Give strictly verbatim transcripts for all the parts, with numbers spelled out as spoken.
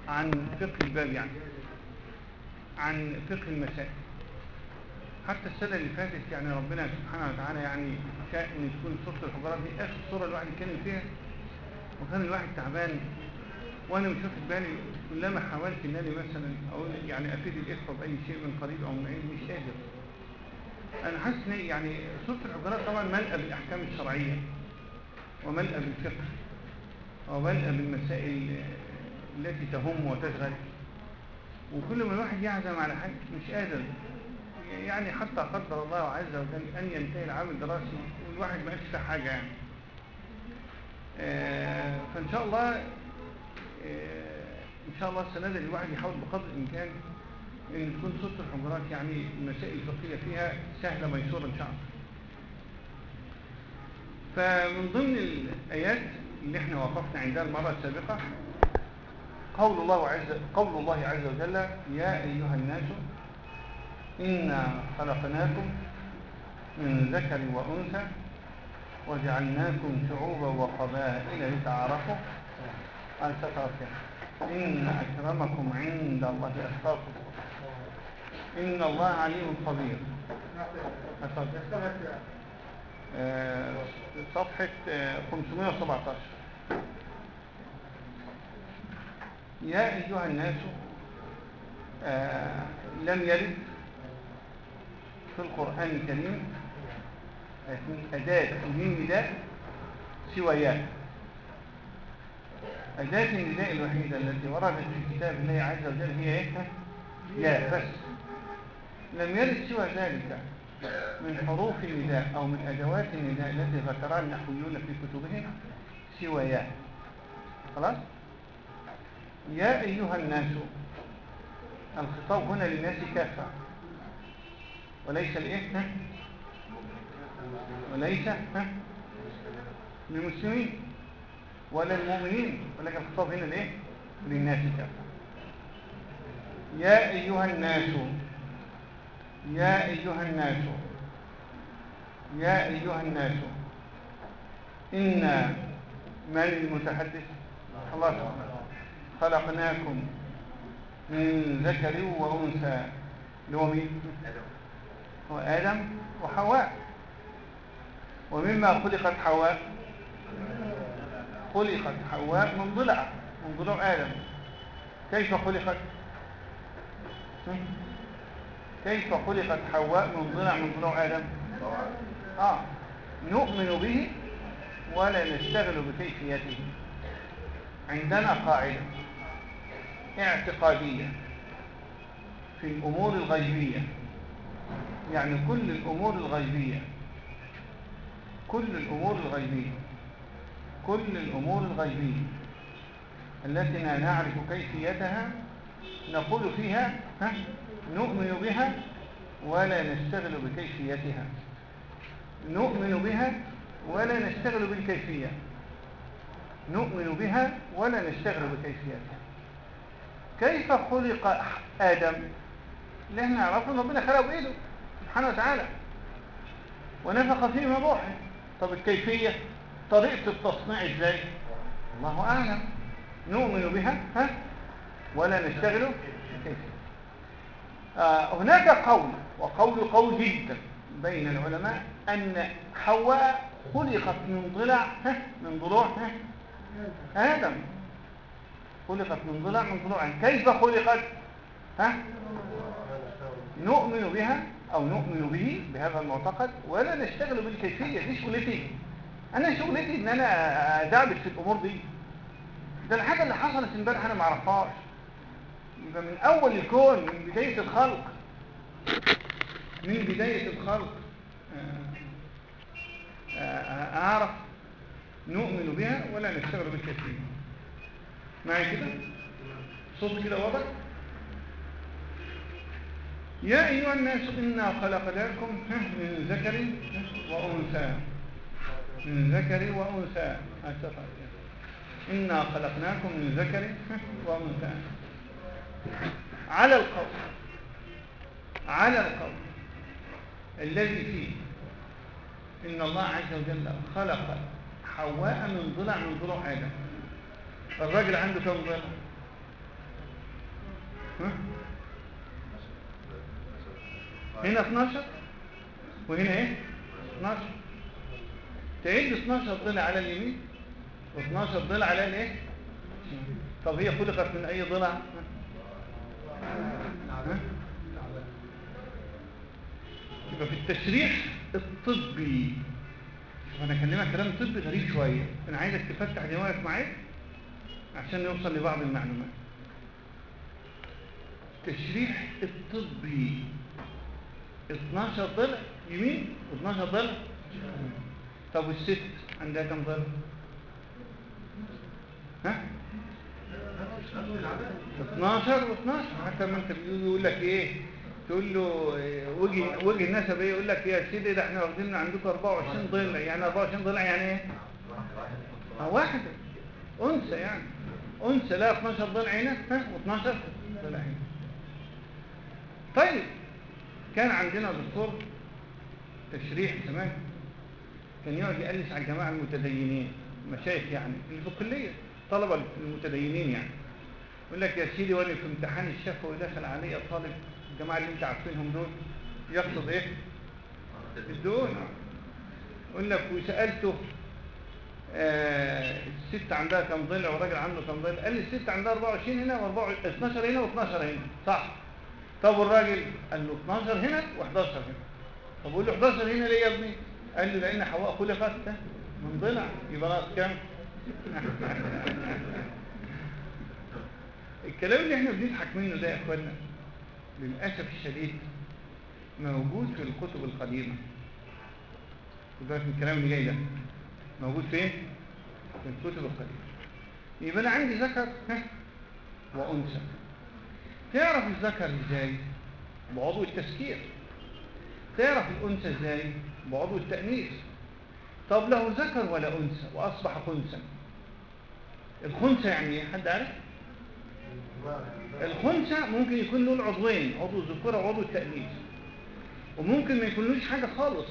عن فقه الباب، يعني عن فقه المسائل. حتى السنة اللي فاتت يعني ربنا سبحانه وتعالى يعني شاء ان تكون سورة الحجرات دي اخر سورة الواحد يتكلم فيها، وكان الواحد تعبان وانا مش واخد بالي. كلما حاولت ان انا مثلا اقول يعني افيد الاخوه باي شيء من قريب او من بعيد مش قادر. انا حاسس ان يعني سوره الحجرات طبعا ملأى بالاحكام الشرعيه وملأى بالفقه وملأى بالمسائل التي تهم وتشغل، وكل ما الواحد يعزم على حاجه مش قادر، يعني حتى قدر الله عز وجل ان ينتهي العام الدراسي والواحد ما قالش حاجه يعني. آه فان شاء الله آه ان شاء الله السنه دي الواحد يحاول بقدر الامكان ان تكون سوره الحجرات يعني المسائل الفقهيه فيها سهله ميسوره ان شاء الله. فمن ضمن الايات اللي احنا وقفنا عندها المره السابقه قول الله عز قول الله عز وجل: يا ايها الناس انا خلقناكم من ذكر وانثى وجعلناكم شعوبا وقبائل لتعارفوا. أن تتركوا إن أكرمكم عند الله أتقاكم إن الله عليم خبير. آه صفحة آه خمسمائة وسبعة عشر. يا أيها الناس آه لم يرد في القرآن الكريم أداة النداء سوى يا. أداة النداء الوحيدة التي وردت في كتاب الله عز وجل هي إيه؟ يا بس. لم يرد سوى ذلك من حروف النداء أو من أدوات النداء التي ذكرها النحويون في كتبهم سوى يا. خلاص؟ يا أيها الناس، الخطاب هنا للناس كافة وليس لإيه؟ وليس للمسلمين ولا المؤمنين، ولكن الخطاب هنا لإيه؟ للناس كافة. يا أيها الناس، يا أيها الناس، يا أيها الناس. إنا من المتحدث؟ الله سبحانه خلقناكم من ذكر وأنثى، اللي هو مين؟ هو آدم وحواء. ومما خلقت حواء؟ خلقت حواء من ضلع من ضلع آدم. كيف خلقت؟ كيف خلقت حواء من ضلع من ضلع آدم؟ آه نؤمن به ولا نشتغل بكيفيته. عندنا قاعدة اعتقادية في الأمور الغيبية، يعني كل الأمور الغيبية كل الأمور الغيبية كل الأمور الغيبية التي لا نعرف كيفيتها نقول فيها ها نؤمن بها ولا نشتغل بكيفيتها. نؤمن بها ولا نشتغل بالكيفية. نؤمن بها ولا نشتغل بكيفيتها. كيف خلق آدم؟ اللي احنا نعرفه ان ربنا خلقه بإيده سبحانه وتعالى ونفخ فيه من روحه. طب الكيفية، طريقة التصنيع ازاي؟ الله أعلم. نؤمن بها ها ولا نشتغل بكيفية. آه هناك قول وقول قول جدا بين العلماء أن حواء خلقت من ضلع ها من ضلوع ها آدم. خلقت من ضلع من ضلوع. كيف خلقت؟ ها نؤمن بها أو نؤمن به بهذا المعتقد ولا نشتغل بالكيفية. دي شغلتي أنا، شغلتي إن أنا أدعبت في الأمور دي. ده الحاجة اللي حصلت امبارح أنا ما أعرفهاش. يبقى من أول الكون، من بداية الخلق من بداية الخلق أعرف نؤمن بها ولا نشتغل بالكيفية. معي كده؟ صوت كده واضح؟ يا أيها الناس إنا خلقناكم من ذكر وأنثى من ذكر وأنثى إنا خلقناكم من ذكر وأنثى على القول على القول الذي فيه إن الله عز وجل خلق حواء من ضلع من ضلوع آدم. الراجل عنده كم ضلع؟ ها؟ هنا اتناشر وهنا ايه اتناشر، تعد اتناشر ضلع على اليمين و12 ضلع على الايه. طب هي خلقت من اي ضلع؟ ها؟ يبقى في التشريح الطبي، شوف انا اكلمك كلام طبي غريب شويه، انا عايزك تفتح دماغك معايا عشان نوصل لبعض المعلومات. التشريح الطبي اتناشر ضلع يمين و12 ضلع. طب والست عندها كم ضلع؟ ها؟ اتناشر و12. حتى ما انت بيقول لك ايه، تقول له وجه وجه النسب ايه، يقول لك يا سيدي ده احنا واخدين من عندكم اربعة وعشرين ضلع. يعني اربعة وعشرين ضلع يعني ايه؟ اه واحده انثى، يعني انثى لها اتناشر ضلع هنا ها و12 ضلع هنا. طيب كان عندنا دكتور تشريح زمان كان يقعد يقلس على الجماعه المتدينين، مشايخ يعني اللي في الكليه، طلبه المتدينين يعني. يقول لك يا سيدي وانا في امتحان الشفوي دخل علي طالب، الجماعه اللي انت عارفينهم دول، يقصد ايه؟ الدول. يقول لك وسالته آه الست عندها كم ضلع والراجل عنده كم ضلع؟ قال لي الست عندها اربعة وعشرين هنا و12 هنا و12 هنا، صح؟ طب والراجل؟ قال له اتناشر هنا وحداشر هنا. طب قول له حداشر هنا ليه يا ابني؟ قال له لان حواء خلقت من ضلع، يبقى ناقص كام؟ الكلام اللي احنا بنضحك منه ده يا اخوانا للاسف الشديد موجود في الكتب القديمه. خد بالك من الكلام اللي جاي ده، موجود فين؟ في الكتب القديمه. يبقى انا عندي ذكر ها وانثى. تعرف الذكر ازاي؟ بعضو التذكير. تعرف الانثى ازاي؟ بعضو التانيث. طب له ذكر ولا انثى واصبح خنثى، الخنثى يعني ايه؟ حد عارف؟ الخنثى ممكن يكون له العضوين، عضو الذكوره وعضو التانيث، وممكن ما يكونلوش حاجه خالص،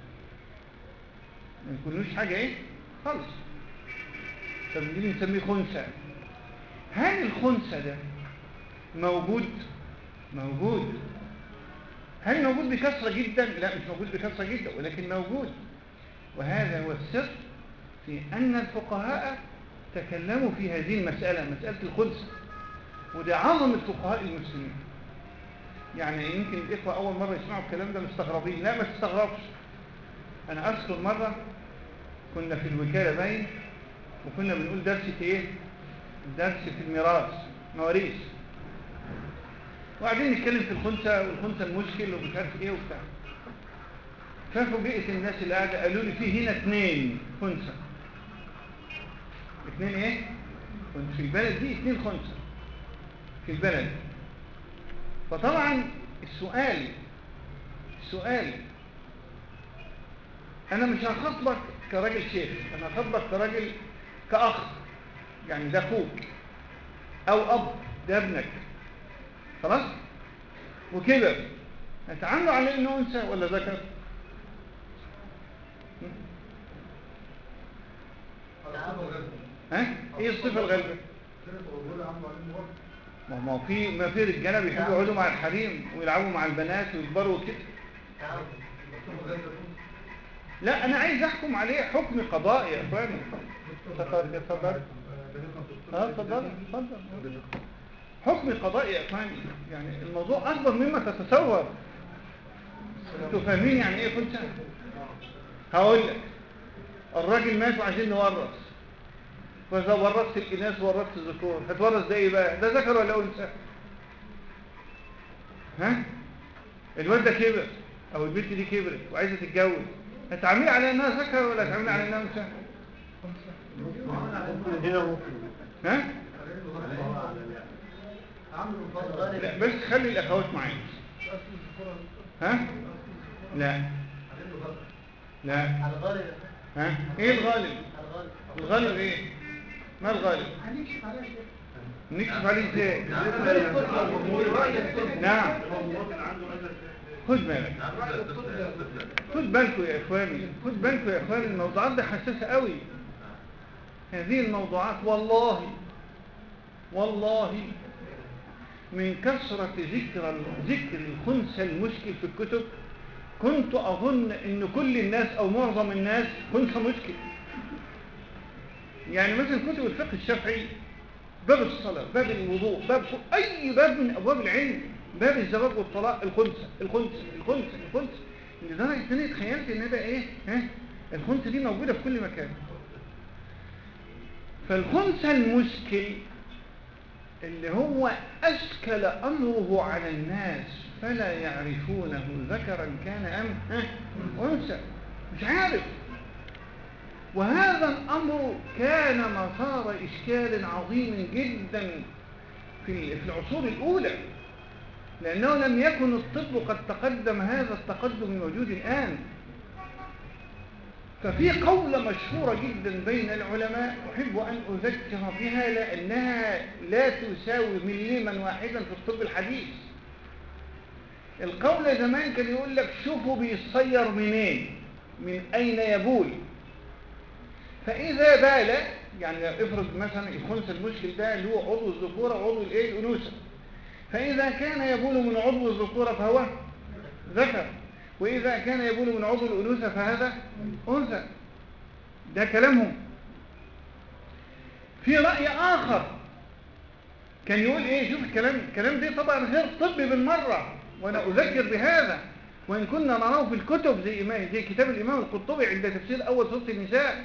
ما يكونلوش حاجه ايه خالص. طب دي بنسميه خنثى. هل الخنثى ده موجود؟ موجود. هل موجود بكثره جدا؟ لا مش موجود بكثره جدا، ولكن موجود. وهذا هو السر في ان الفقهاء تكلموا في هذه المساله، مساله الخنثى، وده عظمه فقهاء المسلمين. يعني يمكن الاخوه اول مره يسمعوا الكلام ده مستغربين، لا ما تستغربش. انا اذكر مره كنا في الوكاله باين وكنا بنقول درس في ايه؟ درس في الميراث، مواريث، وقاعدين نتكلم في الخنثى والخنثى المشكل ومش عارف ايه وبتاع. ففوجئت الناس اللي قاعده قالوا لي في هنا اثنين خنثى. اثنين ايه؟ في البلد دي اثنين خنثى في البلد. فطبعا السؤال السؤال انا مش هخاطبك كراجل شيخ، انا هخاطبك كراجل كاخ، يعني ده اخوك او اب، ده ابنك خلاص وكبر، هتعامله على انه انثى ولا ذكر؟ ها ايه الصفه الغالبه؟ ما ما في ما في رجاله بيحبوا يقعدوا مع الحريم ويلعبوا مع البنات ويكبروا كده. لا انا عايز احكم عليه حكم قضائي يا اخواني. اتفضل اتفضل. اه اتفضل اتفضل. حكم قضائي يا اخواني، يعني الموضوع اكبر مما تتصور. انتوا فاهمين يعني ايه خنثى؟ هقول لك، الراجل مات وعايزين نورث، فاذا ورثت الاناث وورثت الذكور، هتورث ده ايه بقى؟ ده ذكر ولا انثى؟ ها؟ الواد ده كبر او البنت دي كبرت وعايزه تتجوز، هتعاملها على انها ذكر ولا هتعاملها على انها انثى؟ ها؟ لا بس خلي الاخوات معايا. ها؟ لا لا. ها؟ ايه الغالب؟ الغالب ايه؟ ما الغالب؟ نكشف عليه ازاي؟ نعم. خد بالك خد بالكم يا اخواني، خد بالكم يا اخواني، الموضوعات دي حساسه قوي. هذه الموضوعات والله والله من كثرة ذكر ذكر الخنثى المشكل في الكتب كنت أظن إن كل الناس أو معظم الناس خنثى مشكل. يعني مثلا كتب الفقه الشافعي، باب الصلاة، باب الوضوء، باب أي باب من أبواب العلم، باب الزواج والطلاق، الخنثى الخنثى الخنثى الخنثى، لدرجة إن أنا تخيلت إن ده إيه؟ ها؟ الخنثى دي موجودة في كل مكان. فالخنثى المشكل اللي هو أشكل أمره على الناس فلا يعرفونه ذكرا كان أم أنثى، مش عارف. وهذا الأمر كان مثار إشكال عظيم جدا في العصور الأولى، لأنه لم يكن الطب قد تقدم هذا التقدم الموجود الآن. ففي قولة مشهورة جدا بين العلماء أحب أن أذكر بها لأنها لا تساوي مليما واحدا في الطب الحديث. القولة زمان كان يقول لك شوفوا بيصير منين، من أين يبول. فإذا بال، يعني افرض مثلا الخنثى المشكل ده اللي هو عضو الذكورة وعضو الايه الأنوثة، فإذا كان يبول من عضو الذكورة فهو ذكر، وإذا كان يبول من عضو الأنوثة فهذا أنثى. ده كلامهم. في رأي آخر كان يقول إيه، شوف الكلام الكلام ده طبعا غير طبي بالمرة، وأنا أذكر بهذا وإن كنا نراه في الكتب زي ما زي كتاب الإمام القرطبي عند تفسير أول سورة النساء.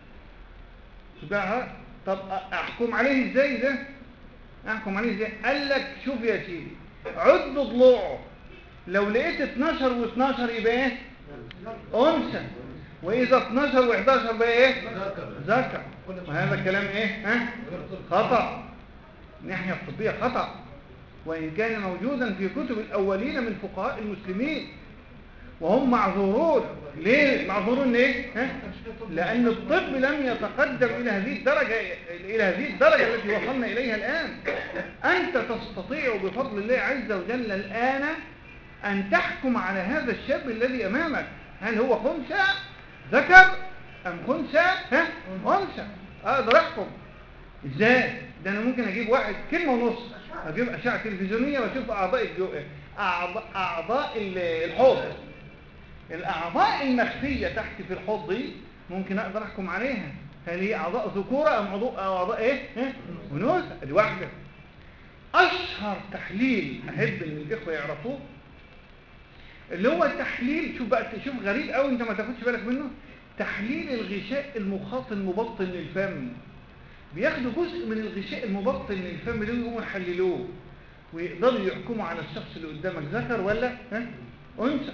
طب أحكم عليه إزاي ده؟ أحكم عليه إزاي؟ قال لك شوف يا سيدي، عد ضلوعه، لو لقيت اتناشر واثناشر يبقى ايه؟ أنثى. وإذا اتناشر وحداشر بقى ايه؟ ذكر. وهذا كلام ايه؟ ها؟ خطأ. الناحية الطبية خطأ، وإن كان موجودا في كتب الأولين من فقهاء المسلمين، وهم معذورون. ليه معذورون ليه؟ ها؟ لأن الطب لم يتقدم إلى هذه الدرجة إلى هذه الدرجة التي وصلنا إليها الآن. أنت تستطيع بفضل الله عز وجل الآن أن تحكم على هذا الشاب الذي أمامك، هل هو خنثى ذكر أم خنثى ها أنثى. أقدر أحكم إزاي؟ ده أنا ممكن أجيب واحد كلمة ونص، أجيب أشعة تلفزيونية وأشوف أعضاء الجو... أعضاء, أعضاء الحوض، الأعضاء المخفية تحت في الحوض دي ممكن أقدر أحكم عليها هل هي أعضاء ذكورة أم أعضاء إيه؟ أنوثة. دي واحدة. أشهر تحليل أحب إن الإخوة يعرفوه اللي هو تحليل، شوف بقى، شوف غريب قوي أنت ما تاخدش بالك منه، تحليل الغشاء المخاط المبطن للفم. بياخدوا جزء من الغشاء المبطن للفم ده ويقوموا يحللوه ويقدروا يحكموا على الشخص اللي قدامك ذكر ولا ها أنثى.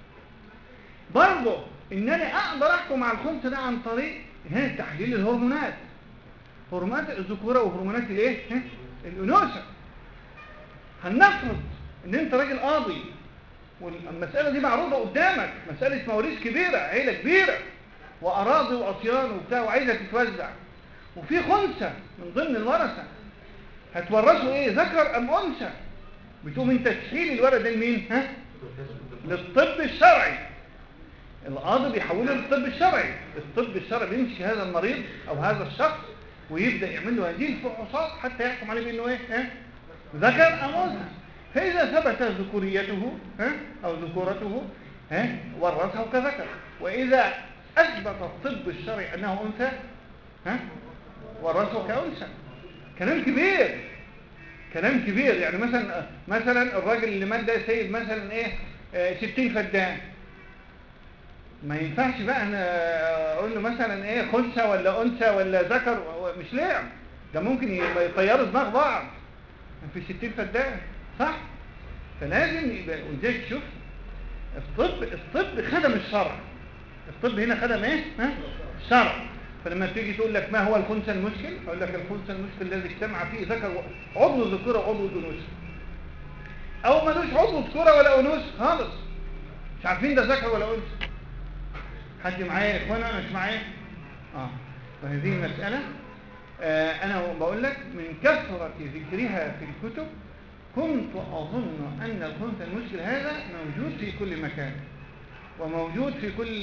برضه ان انا اقدر احكم على الخنثى ده عن طريق ها تحليل الهرمونات، هرمونات الذكوره وهرمونات الايه ها الانوثه. هنفرض ان انت راجل قاضي والمساله دي معروضه قدامك، مساله مواريث كبيره، عيله كبيره واراضي واطيان وبتاع وعايزه تتوزع، وفي خنثى من ضمن الورثه، هتورثوا ايه ذكر ام انثى؟ بتقوم انت تشيل الورثه ده لمين؟ ها للطب الشرعي. القاضي بيحوله للطب الشرعي، الطب الشرعي بيمشي هذا المريض او هذا الشخص ويبدا يعمل له هذه الفحوصات حتى يحكم عليه بانه ايه ها ذكر ام انثى. فاذا ثبت ذكوريته ها او ذكورته ها ورثه كذكر، واذا اثبت الطب الشرعي انه انثى ها ورثه كانثى. كلام كبير، كلام كبير. يعني مثلا مثلا الراجل اللي مات ده سيد مثلا ايه آه ستين فدان، ما ينفعش بقى انا اقول له مثلا ايه خنثى ولا انثى ولا ذكر، مش لعب، ده ممكن يطيروا دماغ بعض في ستين فدان، صح؟ فلازم يبقى ولذلك شوف الطب الطب خدم الشرع، الطب هنا خدم ايه ها الشرع. فلما تيجي تقول لك ما هو الخنثى المشكل، اقول لك الخنثى المشكل الذي اجتمع فيه ذكر عضو الذكوره وعضو الانوثه، او ملوش عضو ذكوره ولا انوثه خالص، مش عارفين ده ذكر ولا انثى. حد معايا يا اخوانا؟ مش معايا؟ اه فهذه المساله آه انا بقول لك من كثره ذكرها في الكتب كنت اظن ان الخنثى المشكل هذا موجود في كل مكان، وموجود في كل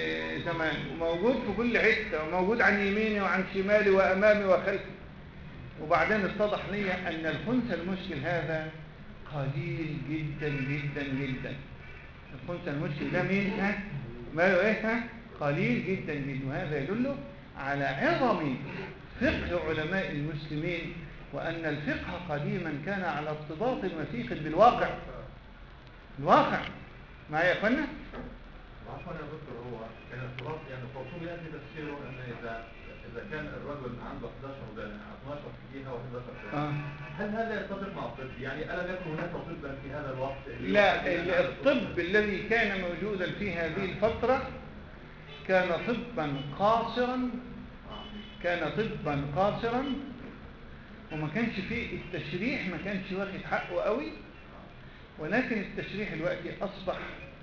زمان، وموجود في كل حته، وموجود عن يميني وعن شمالي وامامي وخلفي. وبعدين اتضح لي أن الخنثى المشكل هذا قليل جدا جدا جدا. الخنثى المشكل ده مين؟ ها؟ ماله ايه؟ ها؟ قليل جدا جدا، وهذا يدل على عظم فقه علماء المسلمين، وأن الفقه قديما كان على ارتباط وثيق بالواقع. الواقع معايا يا اخوانا؟ عفوا يا دكتور، هو كان ارتباط يعني الخرطوم ياتي تفسيره ان اذا اذا كان الرجل عنده احداشر وده اثناشر فيها و11 آه. هل هذا يتفق مع الطب؟ يعني ألم يكن هناك طبا في هذا الوقت؟ لا، الطب الذي كان موجودا في هذه الفترة كان طبا قاصرا، كان طبا قاصرا وما كانش فيه التشريح، ما كانش واخد حقه قوي. ولكن التشريح دلوقتي أصبح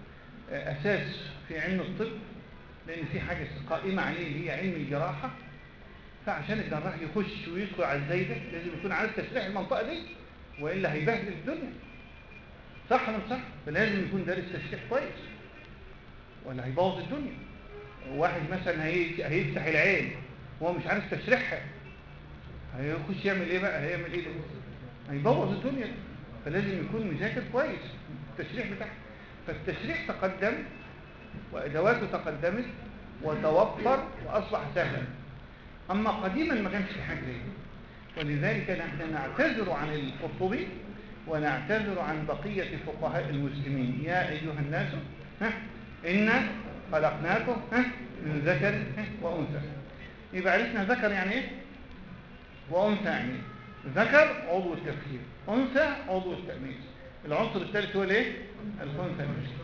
أساس في علم الطب، لأن في حاجة قائمة عليه اللي هي علم الجراحة. فعشان الجراح يخش ويدخل على الزايدة لازم يكون عارف تشريح المنطقة دي، وإلا هيبهدل الدنيا. صح ولا مش صح؟ فلازم يكون دارس تشريح كويس ولا هيبوظ الدنيا. واحد مثلا هيفتح العين وهو مش عارف تشريحها، هيخش يعمل ايه بقى؟ هيعمل ايه ده؟ هيبوظ الدنيا. فلازم يكون مذاكر كويس التشريح بتاعه. فالتشريح تقدم وادواته تقدمت وتوفر واصبح سهلا. اما قديما ما كانش في حاجه زي كده، ولذلك نحن نعتذر عن القرطبي ونعتذر عن بقيه فقهاء المسلمين. يا ايها الناس ها إنا خلقناكم ها من ذكر ها وانثى. يبقى عرفنا ذكر يعني ايه وانثى. يعني ذكر عضو التفكير، انثى عضو التأنيث. العنصر الثالث هو الايه؟ الخنثى المشكل.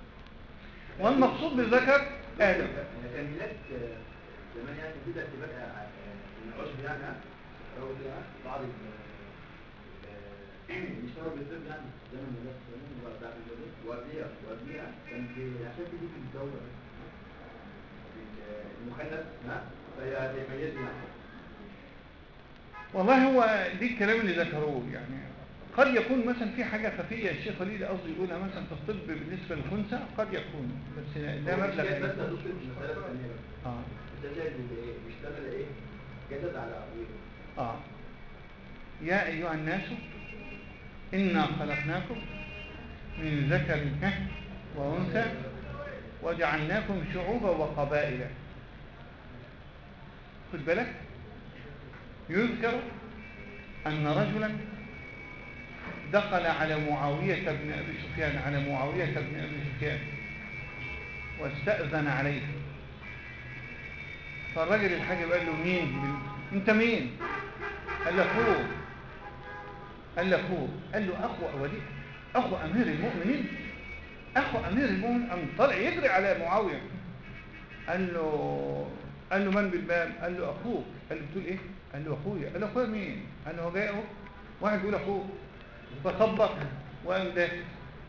والمقصود بالذكر آدم. كان ميلاد زمان يعني بدأ تبقى العشب يعني أو بعض يشتغل بالطب يعني زمن ميلاد زمان وبعد الميلاد وقبلها وقبلها كان في عشان تيجي في الدولة المخلف ها فهي تميزنا يعني. والله هو دي الكلام اللي ذكروه. يعني قد يكون مثلا في حاجة خفية الشيخ خليل قصدي يقولها مثلا في الطب بالنسبة للخنثى، قد يكون، بس ده مبلغ بس هدخل المسألة الثانية بقى. اه التجاهل اللي بيشتغل ايه؟ جدد على أبويه. اه يا أيها الناس إنا خلقناكم من ذكر وأنثى وجعلناكم شعوبا وقبائل. خد بالك، يذكر أن رجلا دخل على معاوية بن أبي سفيان على معاوية بن أبي سفيان واستأذن عليه. فالرجل الحاجب قال له مين؟ انت مين؟ قال له أخوه. قال له أخوه. قال له أخو ولي أخو أمير المؤمنين. أخو أمير المؤمنين. أم طلع يجري على معاوية. قال له قال له من بالباب؟ قال له أخوك. قال له بتقول إيه؟ قال له أخويا. قال له أخويا مين؟ قال له هو جاي أهو واحد بيقول أخوه. فخبط وقام داخل.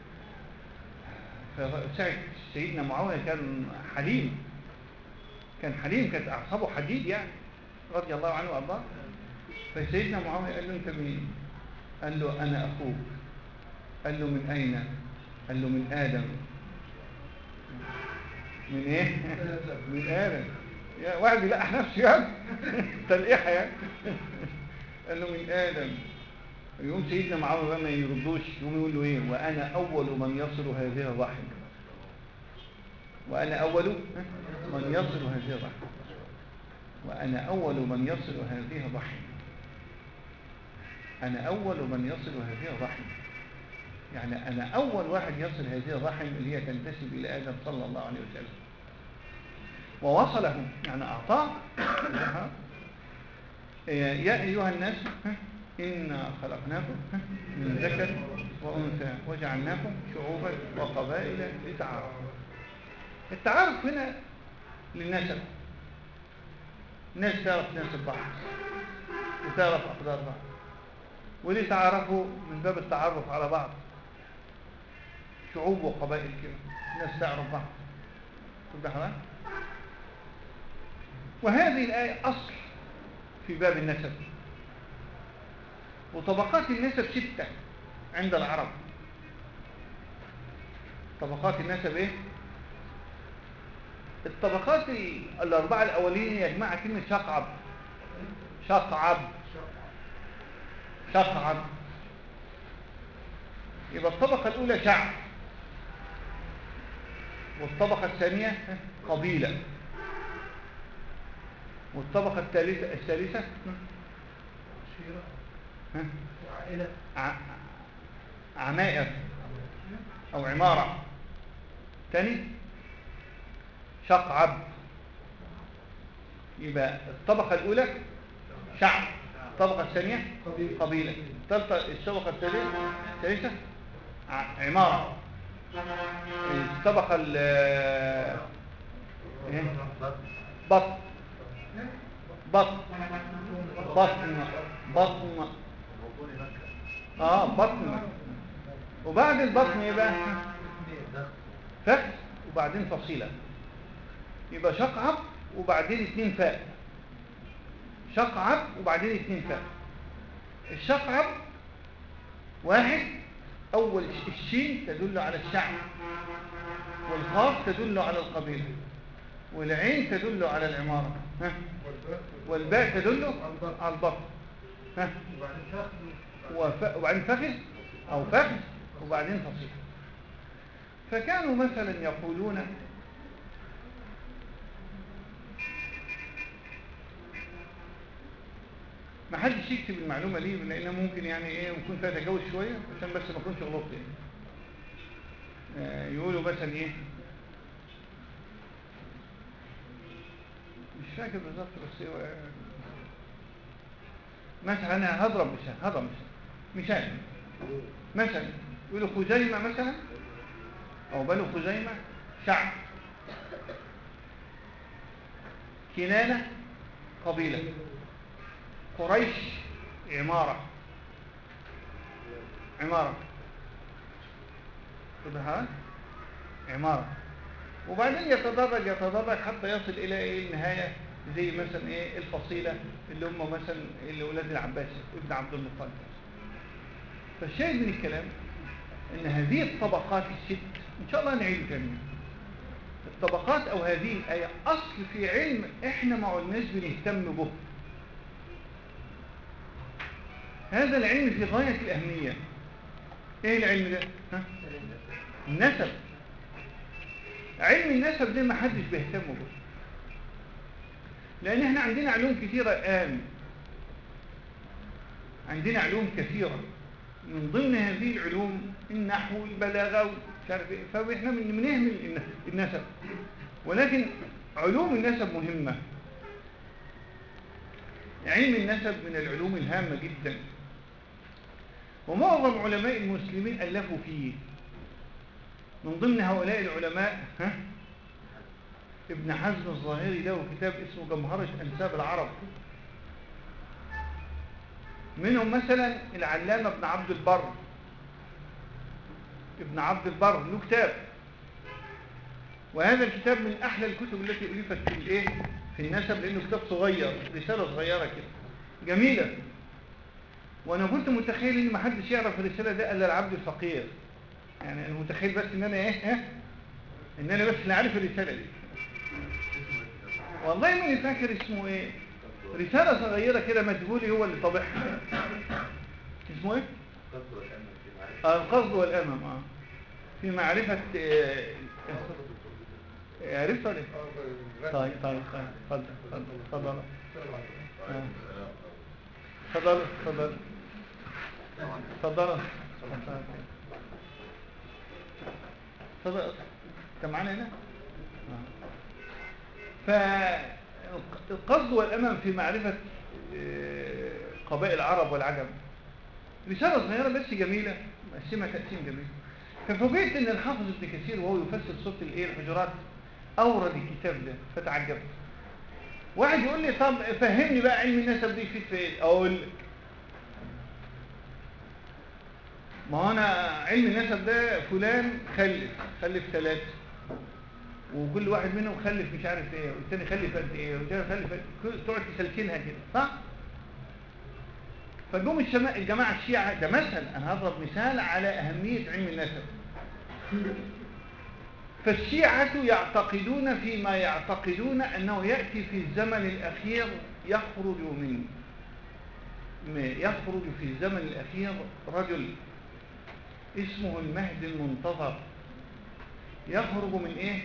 فساعة سيدنا معاوية كان حليم، كان حليم، كانت أعصابه حديد يعني رضي الله عنه وأرضاه. فسيدنا معاوية قال له أنت مين؟ قال له أنا أخوك. قال له من أين؟ قال له من آدم. من إيه؟ من آدم. يا واحد يلقح نفسه يعني تلقيحة يعني. قال له من آدم. يقوم سيدنا معاوية بقى ما يردوش، يقوم يقول له ايه؟ وانا اول من يصل هذه الرحم. وانا اول من يصل هذه الرحم. وانا اول من يصل هذه الرحم. انا اول من يصل هذه الرحم. يعني انا اول واحد يصل هذه الرحم اللي هي تنتسب الى ادم صلى الله عليه وسلم. ووصله يعني اعطاه. يا ايها الناس إنا خلقناكم من ذكر وأنثى وجعلناكم شعوبا وقبائل لتعارفوا. التعارف هنا للنسب. الناس تعرف تناسب بعض وتعرف أقدار بعض، وليه تعرفوا؟ من باب التعرف على بعض. شعوب وقبائل كده الناس تعرف بعض. تبقى وهذه الآية أصل في باب النسب. وطبقات النسب ستة عند العرب. طبقات النسب ايه؟ الطبقات الأربعة الأولين يا جماعة كلمة شقعب. شقعب شقعب. يبقى الطبقة الأولى شعب، والطبقة الثانية قبيلة، والطبقة الثالثة الثالثة عائلة، عمائر أو عمارة. تاني شقعب. يبقى الطبقة الأولى شعب، الطبقة الثانية قبيلة، الثالثة الطبقة الثالثة الثالثة عمارة، الطبقة ال بطن بطن بطن بطن اه بطن. وبعد البطن يبقى فخذ وبعدين فصيلة. يبقى شقعب وبعدين اتنين فاء، شقعب وبعدين اتنين فاء. الشقعب واحد، أول الشين تدل على الشعب، والخاف تدل على القبيلة، والعين تدل على العمارة، ها؟ والباء تدل على البطن، ها؟ وبعدين فخذ أو فخذ وبعدين فصيل. فكانوا مثلا يقولون ما حدش يكتب المعلومة دي لأنها ممكن يعني إيه يكون فيها تجاوز شوية عشان بس ما أكونش غلطت يعني. آه يقولوا مثلا إيه، مش فاكر بالظبط بس هو مثلا أنا هضرب مثال هضرب مثال مثال مثلا يقولوا خزيمة مثلا أو بنو خزيمة شعب، كنانة قبيلة، قريش عمارة عمارة كده عمارة. وبعدين يتدرج يتدرج حتى يصل إلى إيه النهاية، زي مثلا إيه الفصيلة اللي هم مثلا اللي أولاد العباس ابن عبد المطلب. فالشاهد من الكلام إن هذه الطبقات الست إن شاء الله نعيد تاني. الطبقات أو هذه الآية أصل في علم إحنا ما عدناش بنهتم به. هذا العلم في غاية الأهمية. إيه العلم ده؟ ها؟ النسب. علم النسب ده ما حدش بيهتم به، لأن إحنا عندنا علوم كثيرة الآن، عندنا علوم كثيرة من ضمن هذه العلوم النحو والبلاغة ومش عارف إيه، فإحنا بنهمل النسب. ولكن علوم النسب مهمة. علم النسب من العلوم الهامة جدا، ومعظم علماء المسلمين ألفوا فيه. من ضمن هؤلاء العلماء ها ابن حزم الظاهري له كتاب اسمه جمهرة أنساب العرب. منهم مثلا العلامة ابن عبد البر، ابن عبد البر له كتاب، وهذا الكتاب من أحلى الكتب التي ألفت في الإيه في النسب، لأنه كتاب صغير، رسالة صغيرة كده جميلة. وأنا كنت متخيل إن ما حدش يعرف الرسالة ده إلا العبد الفقير. يعني أنا متخيل بس إن أنا إيه ها إن أنا بس اللي عارف الرسالة دي. والله ماني فاكر اسمه إيه، رسالة صغيرة كده مدبولي هو اللي طابعها. اسمه إيه؟ القصد والأمم. آه في معرفة آه عرفت ولا إيه؟ طيب طيب طيب اتفضل اتفضل اتفضل اتفضل اتفضل اتفضل. انت معانا هنا؟ فالقصد والأمم في معرفة قبائل العرب والعجم، رسالة صغيرة بس جميلة، مقسمة تقسيم جميل. ففوجئت ان الحافظ ابن كثير وهو يفسر سورة الايه الحجرات اورد الكتاب ده، فتعجبت. واحد يقول لي طب فهمني بقى علم النسب دي يفيد في ايه؟ اقول لك ما هو انا علم النسب ده فلان خلف خلف ثلاثة، وكل واحد منهم خلف مش عارف ايه، والثاني خلف قد ايه، والثاني خلف قد ايه، تقعد تسلكنها كده صح؟ فجم الجماعة الشيعة، ده مثل انا هضرب مثال على اهمية علم النسب. فالشيعة يعتقدون فيما يعتقدون أنه يأتي في الزمن الأخير يخرج من يخرج في الزمن الأخير رجل اسمه المهدي المنتظر. يخرج من إيه؟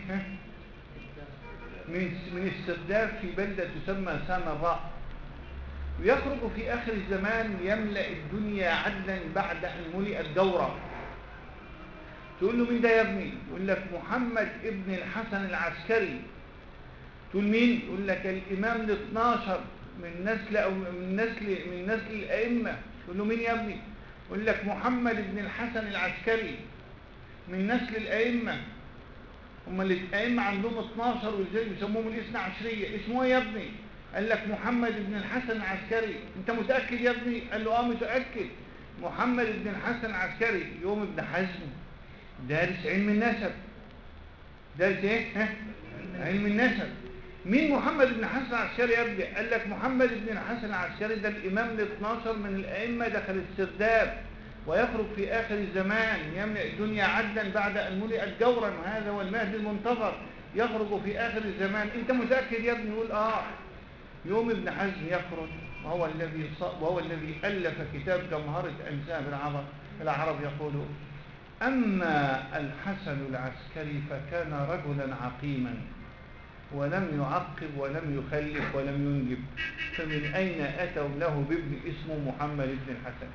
من من السرداب في بلدة تسمى سامراء، ويخرج في آخر الزمان يملأ الدنيا عدلا بعد أن ملئت جورا. تقول له مين ده يا ابني؟ يقول لك محمد ابن الحسن العسكري. تقول مين؟ يقول لك الإمام الاثناشر من نسل أو من نسل من نسل الأئمة. تقول له مين يا ابني؟ يقول لك محمد ابن الحسن العسكري من نسل الأئمة. هم الأئمة عندهم اثناشر وازاي بيسموهم الاثنى عشرية. اسمه ايه يا ابني؟ قال لك محمد ابن الحسن العسكري. انت متأكد يا ابني؟ قال له اه متأكد. محمد ابن الحسن العسكري. يوم ابن حزم دارس علم النسب. دارس ايه؟ ها؟ علم النسب. مين محمد ابن الحسن العسكري يا ابني؟ قال لك محمد ابن الحسن العسكري ده الإمام الاثناشر من الأئمة، دخل السرداب ويخرج في آخر الزمان يملأ الدنيا عدلا بعد أن ملئت جورا. هذا هو المهدي المنتظر يخرج في آخر الزمان. أنت متأكد يا ابني؟ يقول آه. يوم ابن حزم يخرج وهو الذي وهو الذي ألف كتاب جمهرة أنساب العرب. العرب يقولون أما الحسن العسكري فكان رجلا عقيما ولم يعقب ولم يخلف ولم ينجب، فمن أين أتوا له بابن اسمه محمد بن الحسن؟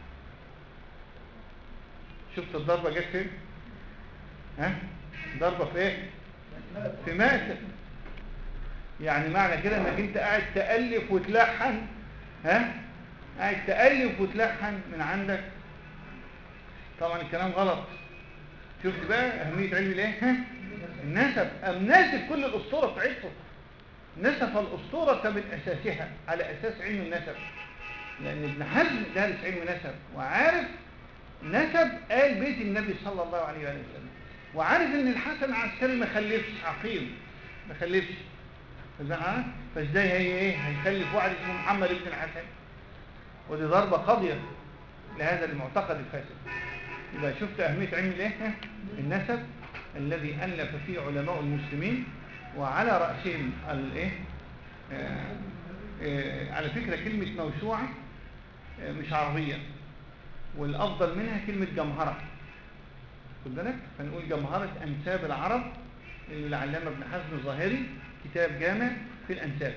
شفت الضربة جت فين؟ ها؟ ضربة في ايه؟ في ماتت. يعني معنى كده انك انت قاعد تألف وتلحن، ها؟ قاعد تألف وتلحن من عندك. طبعا الكلام غلط. شفت بقى أهمية علم الايه؟ ها؟ النسب. أم ناسب كل الأسطورة بتاعتهم. نسف الأسطورة من أساسها على أساس علم النسب، لأن ابن حزم دارس علم نسب وعارف نسب آل بيت النبي صلى الله عليه وسلم، وعارف ان الحسن العسكري ما خلفش عقيم، ما خلفش. فازاي هي ايه هيخلف واحد اسمه محمد بن الحسن؟ ودي ضربة قاضية لهذا المعتقد الفاسد. يبقى شفت أهمية علم الايه؟ النسب الذي ألف فيه علماء المسلمين، وعلى رأسهم الايه آه آه على فكرة كلمة موسوعة آه مش عربية، والأفضل منها كلمة جمهرة. خد بالك، فنقول جمهرة أنساب العرب للعلامة ابن حزم الظاهري، كتاب جامع في الأنساب.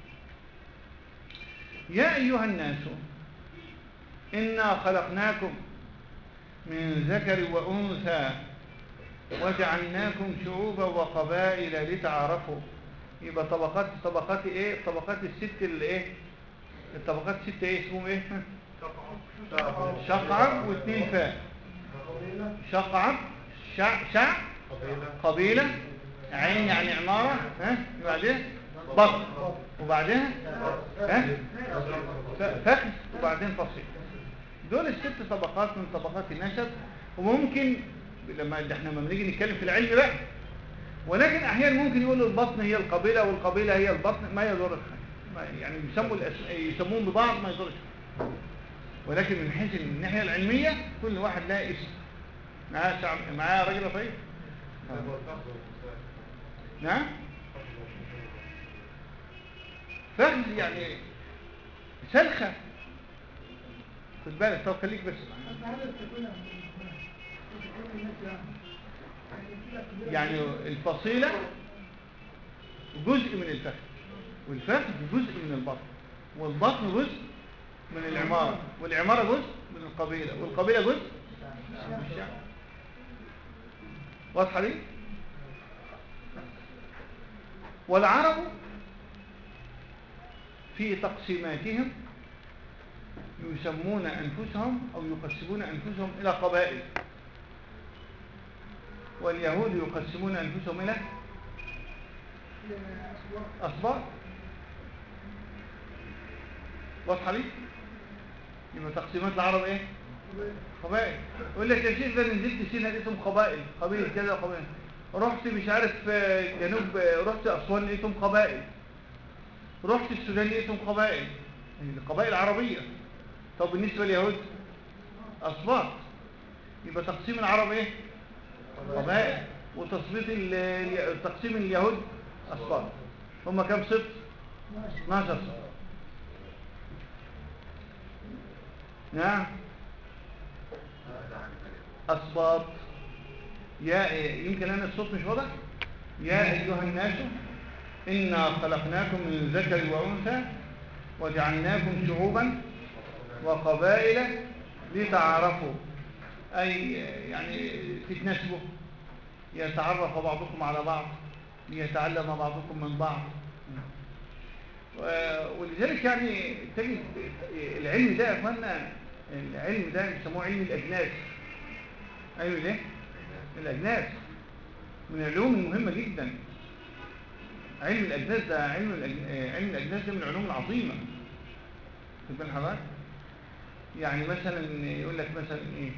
يا أيها الناس إنا خلقناكم من ذكر وأنثى وجعلناكم شعوبا وقبائل لتعارفوا. يبقى طبقات طبقات ايه؟ طبقات الست اللي ايه؟ الطبقات الست ايه اسمهم ايه؟ شقعب واثنين فاء. شقعب شع شع قبيلة، عين يعني عمارة، ها وبعدين بطن، وبعدين ها فخذ، وبعدين فصيل. دول الست طبقات من طبقات النسب. وممكن لما احنا لما بنيجي نتكلم في العلم بقى، ولكن احيانا ممكن يقولوا البطن هي القبيلة والقبيلة هي البطن، ما يضر، يعني يسموا يسمون ببعض ما يضرش. ولكن من حيث الناحية العلمية كل واحد له اسم. معاه شعب، معاه راجل طيب. نعم. فخذ يعني سلخة. خد بالك، طب خليك بس. يعني الفصيلة جزء من الفخذ، والفخذ جزء من البطن، والبطن جزء من العمارة، والعمارة جزء من القبيلة، والقبيلة جزء من الشعب. واضحة دي؟ والعرب في تقسيماتهم يسمون أنفسهم أو يقسمون أنفسهم إلى قبائل، واليهود يقسمون أنفسهم إلى أسباط. واضحة لي؟ يبقى تقسيمات العرب إيه؟ قبائل. يقول لك يا شيخ ده نزلت سينا لقيتهم قبائل، قبيلة كذا وقبائل. رحت مش عارف جنوب، رحت أسوان لقيتهم قبائل. رحت السودان لقيتهم قبائل، يعني قبائل عربية. طب بالنسبة لليهود أسباط. يبقى تقسيم العرب إيه؟ قبائل. وتصفية تقسيم اليهود أسباط. هم كم سبط؟ اثناشر سبط. نعم أصباط. يا يمكن أنا الصوت مش واضح. يا أيها الناس إنا خلقناكم من ذكر وأنثى وجعلناكم شعوبا وقبائل لتعارفوا، أي يعني تتناسبوا، يتعرف بعضكم على بعض، ليتعلم بعضكم من بعض. ولذلك يعني تجد العلم ده يا اخوانا، العلم ده بيسموه علم الأجناس. أيوة ليه؟ الأجناس من العلوم المهمة جدا. علم الأجناس ده علم الأجناس علم الأجناس ده من العلوم العظيمة. خد بال حضرتك؟ يعني مثلا يقول لك مثلا ايه؟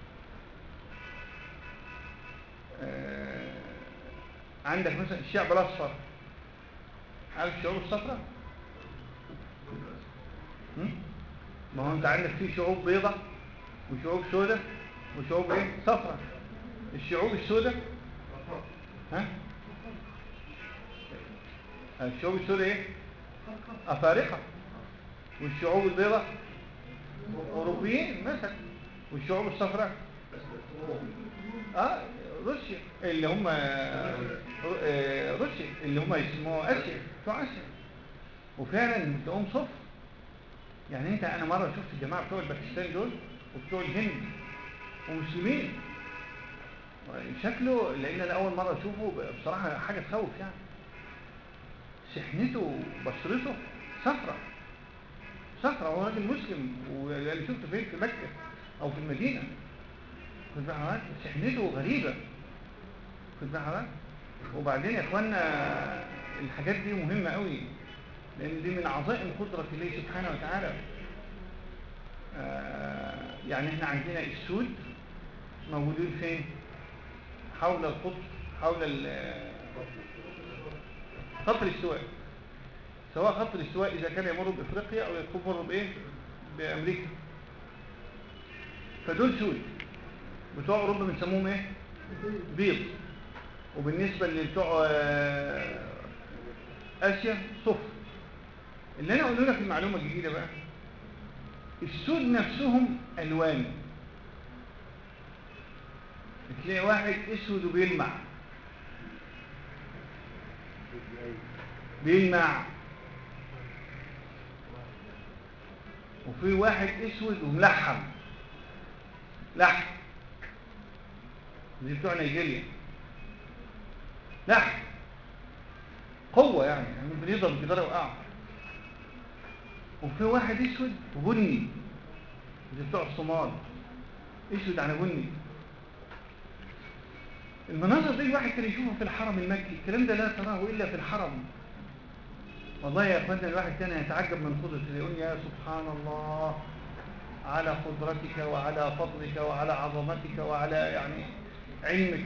آه عندك مثلا الشعب الأصفر، عارف الشعوب الصفراء؟ ما هو انت عندك فيه شعوب بيضة وشعوب سودة وشعوب ايه؟ صفراء. الشعوب السودة ها؟ الشعوب السودة ايه؟ أفارقة. والشعوب البيضة أوروبيين مثلا. والشعوب الصفراء اه روسيا، اللي هم روسيا اللي هم يسموها اسيا، بتوع اسيا. وفعلا بتقوم صف. يعني انت انا مره شفت الجماعه بتوع الباكستان دول وبتوع الهند ومسلمين شكله، لان انا اول مره اشوفه بصراحه حاجه تخوف يعني. سحنته وبشرته صفراء صفراء، وهو راجل مسلم، واللي شفته فين في مكه او في المدينه. خد بالك سحنته غريبه. خد بالك. وبعدين يا اخوانا الحاجات دي مهمه قوي، لان دي من عظائم قدره الله سبحانه وتعالى. آه يعني احنا عندنا السود موجودين فين؟ حول القطب، حول خط الاستواء. سواء خط الاستواء اذا كان يمر بافريقيا او يمر بايه؟ بامريكا. فدول سود. بتوع اوروبا بنسموهم ايه؟ بيض. وبالنسبه لبتوع اسيا صفر. اللي انا اقول لك المعلومه الجديده بقى، السود نفسهم الوان. تلاقي واحد اسود وبيلمع بيلمع وفي واحد اسود وملحم لحم زي بتوع نيجيريا، لحم قوه يعني يعني بيضرب بيقدر يوقعه. وفي واحد اسود وبني زي بتوع الصومال، اسود على بني. المناظر دي الواحد كان يشوفها في الحرم المكي، الكلام ده لا تراه الا في الحرم. والله يا اخوانا الواحد كان يتعجب من قدرته، يقول يا سبحان الله على قدرتك وعلى فضلك وعلى عظمتك وعلى يعني علمك.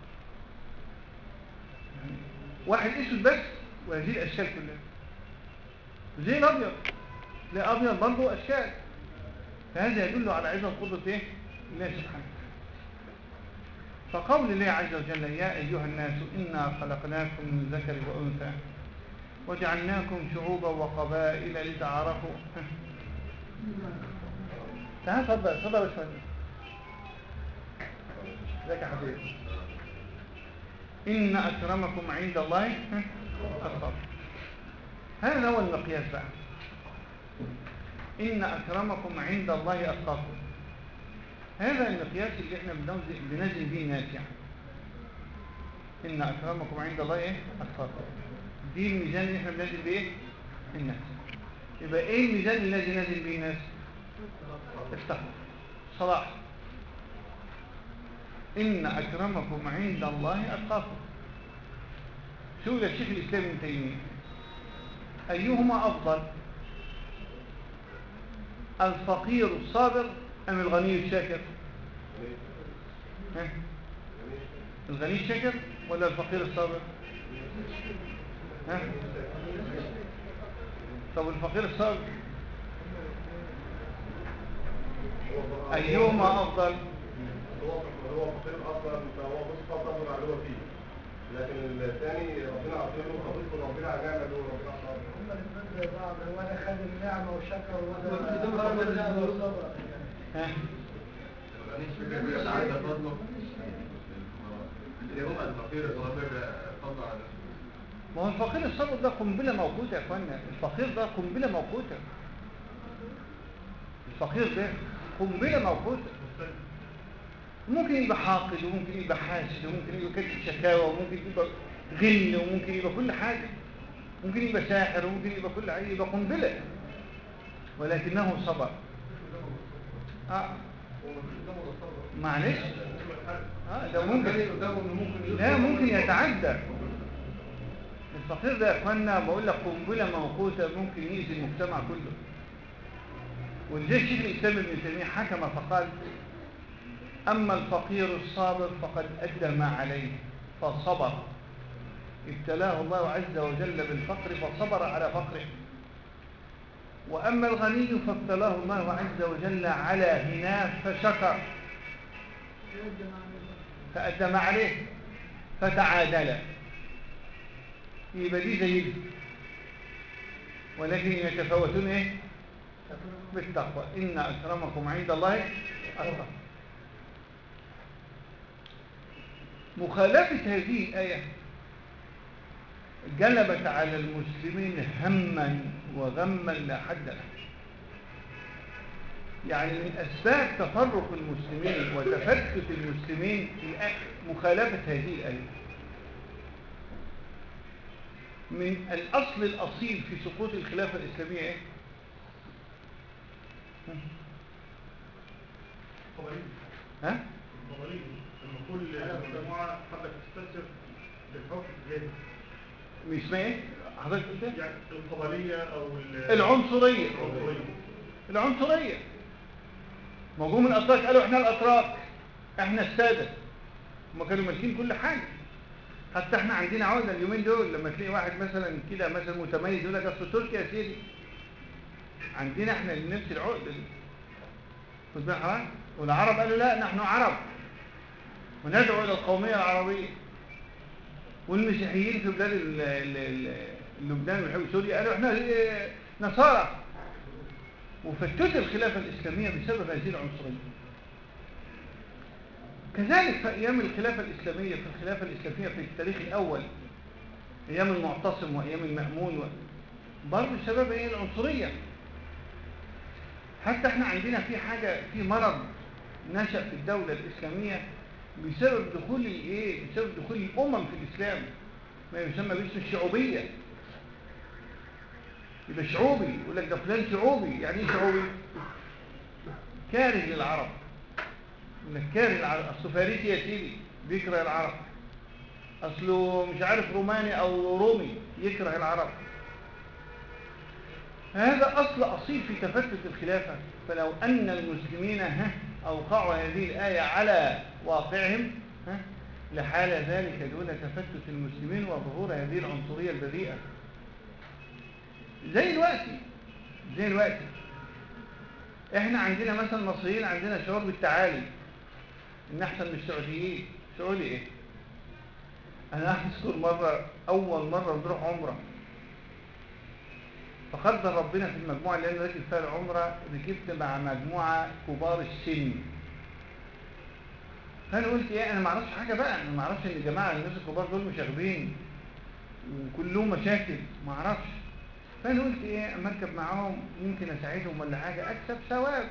يعني واحد اسود بس وهذه الاشكال كلها زي الابيض، لا ابيض برضه اشكال. فهذا يدل على عظم قدره ايه؟ الله سبحانه. فقول الله عز وجل يا ايها الناس انا خلقناكم من ذكر وانثى وجعلناكم شعوبا وقبائل لتعارفوا. تعال اتفضل اتفضل يا باشمهندس. ازيك يا حبيبي؟ ان اكرمكم عند الله اتقاكم. هذا هو المقياس بقى. ان اكرمكم عند الله اتقاكم. هذا المقياس اللي احنا بننزل به الناس يعني. ان اكرمكم عند الله ايه؟ اتقاكم. دي الميزان اللي احنا بننزل به ايه؟ الناس. يبقى ايه الميزان الذي ننزل به الناس؟ التقوى، صلاح. إن أكرمكم عند الله أتقاكم. سئل الشيخ الإسلام ابن تيمية أيهما أفضل، الفقير الصابر أم الغني الشاكر؟ ها؟ الغني الشاكر ولا الفقير الصابر؟ ها؟ طب الفقير الصابر أيهما أفضل؟ هو فقير اصلا فهو بص فضل على اللي هو فيه، لكن الثاني ربنا عطيه له فضيل وربنا على نعمه له وربنا عطاه. هم الاثنين زي بعض، وانا خد النعمه وشكر وده صبر. ها الغني فكرة العادة فضله اللي هم الفقير الصابر فضل على ما هو الفقير الصابر ده قنبلة موقوتة يا اخوانا، الفقير ده قنبلة موقوتة، الفقير ده قنبلة موقوتة. ممكن يبقى حاقد، وممكن يبقى حاسد، وممكن يبقى كاتب شكاوى، وممكن يبقى غل، وممكن يبقى كل حاجة، ممكن يبقى ساحر، وممكن يبقى كل حاجة، يبقى قنبلة، ولكنه صبر. اه معلش اه ده ممكن لا ممكن يتعدى. الفقير ده يا اخوانا بقول لك قنبله موقوته، ممكن يأذي المجتمع كله. ولذلك الشيخ الاسلام ابن تيميه حكم فقال: اما الفقير الصابر فقد ادى ما عليه فصبر، ابتلاه الله عز وجل بالفقر فصبر على فقره. واما الغني فابتلاه الله عز وجل على غناه فشكر فأدى ما عليه فتعادل. يبقى دي زي دي، ولكن يتفاوتون ايه؟ بالتقوى. ان اكرمكم عند الله اتقاكم. مخالفه هذه الايه جلبت على المسلمين هما وغما لا حد له. يعني من اسباب تفرق المسلمين وتفتت المسلمين مخالفه هذه الايه. من الاصل الاصيل في سقوط الخلافه الاسلاميه ايه؟ ها؟ القبلية لما كل مجموعة حابة تستسر بالحكم الجاهلي. مش اسمها ايه؟ حضرتك قلت ايه؟ يعني القبلية او العنصرية. العنصرية. العنصرية. موجود من الاتراك قالوا احنا الاتراك، احنا السادة. هم كانوا مالكين كل حاجة. حتى احنا عندنا عودة اليومين دول لما تلاقي واحد مثلا كده مثلا متميز يقول لك اصل تركيا يا سيدي. عندنا احنا نفس العقدة دي. خد بالك حضرتك؟ والعرب قالوا لا نحن عرب وندعو الى القومية العربية. والمسيحيين في بلاد لبنان وسوريا قالوا احنا نصارى. وفتت الخلافة الإسلامية بسبب هذه العنصرية. كذلك في أيام الخلافة الإسلامية، في الخلافة الإسلامية في التاريخ الأول، أيام المعتصم وأيام المأمون و... برضه سبب ايه؟ العنصرية. حتى احنا عندنا في حاجة، في مرض نشأ في الدولة الإسلامية بسبب دخول الايه؟ بسبب دخول الأمم في الإسلام، ما يسمى باسم الشعوبية. يبقى شعوبي، يقول لك ده فلان شعوبي. يعني ايه شعوبي؟ كاره للعرب. يقول لك كاره للعرب. اصله فارسي يا سيدي بيكره العرب، اصله مش عارف روماني او رومي يكره العرب. هذا اصل اصيل في تفتت الخلافه. فلو ان المسلمين ها اوقعوا هذه الايه على واقعهم ها لحال ذلك دون تفتت المسلمين وظهور هذه العنصريه البذيئه. زي دلوقتي زي دلوقتي احنا عندنا مثلا مصريين عندنا شعور بالتعالي ان احسن من السعوديين. سعودي ايه؟ انا اذكر مره اول مره نروح عمره، فقدر ربنا في المجموعه اللي انا راكب فيها العمره ركبت مع مجموعه كبار السن. فانا قلت ايه؟ انا ما اعرفش حاجه بقى، انا ما اعرفش ان الجماعه الناس الكبار دول مشاغبين وكلهم مشاكل، ما اعرفش. فانا قلت ايه؟ اما اركب معاهم يمكن اساعدهم ولا حاجه اكسب ثواب.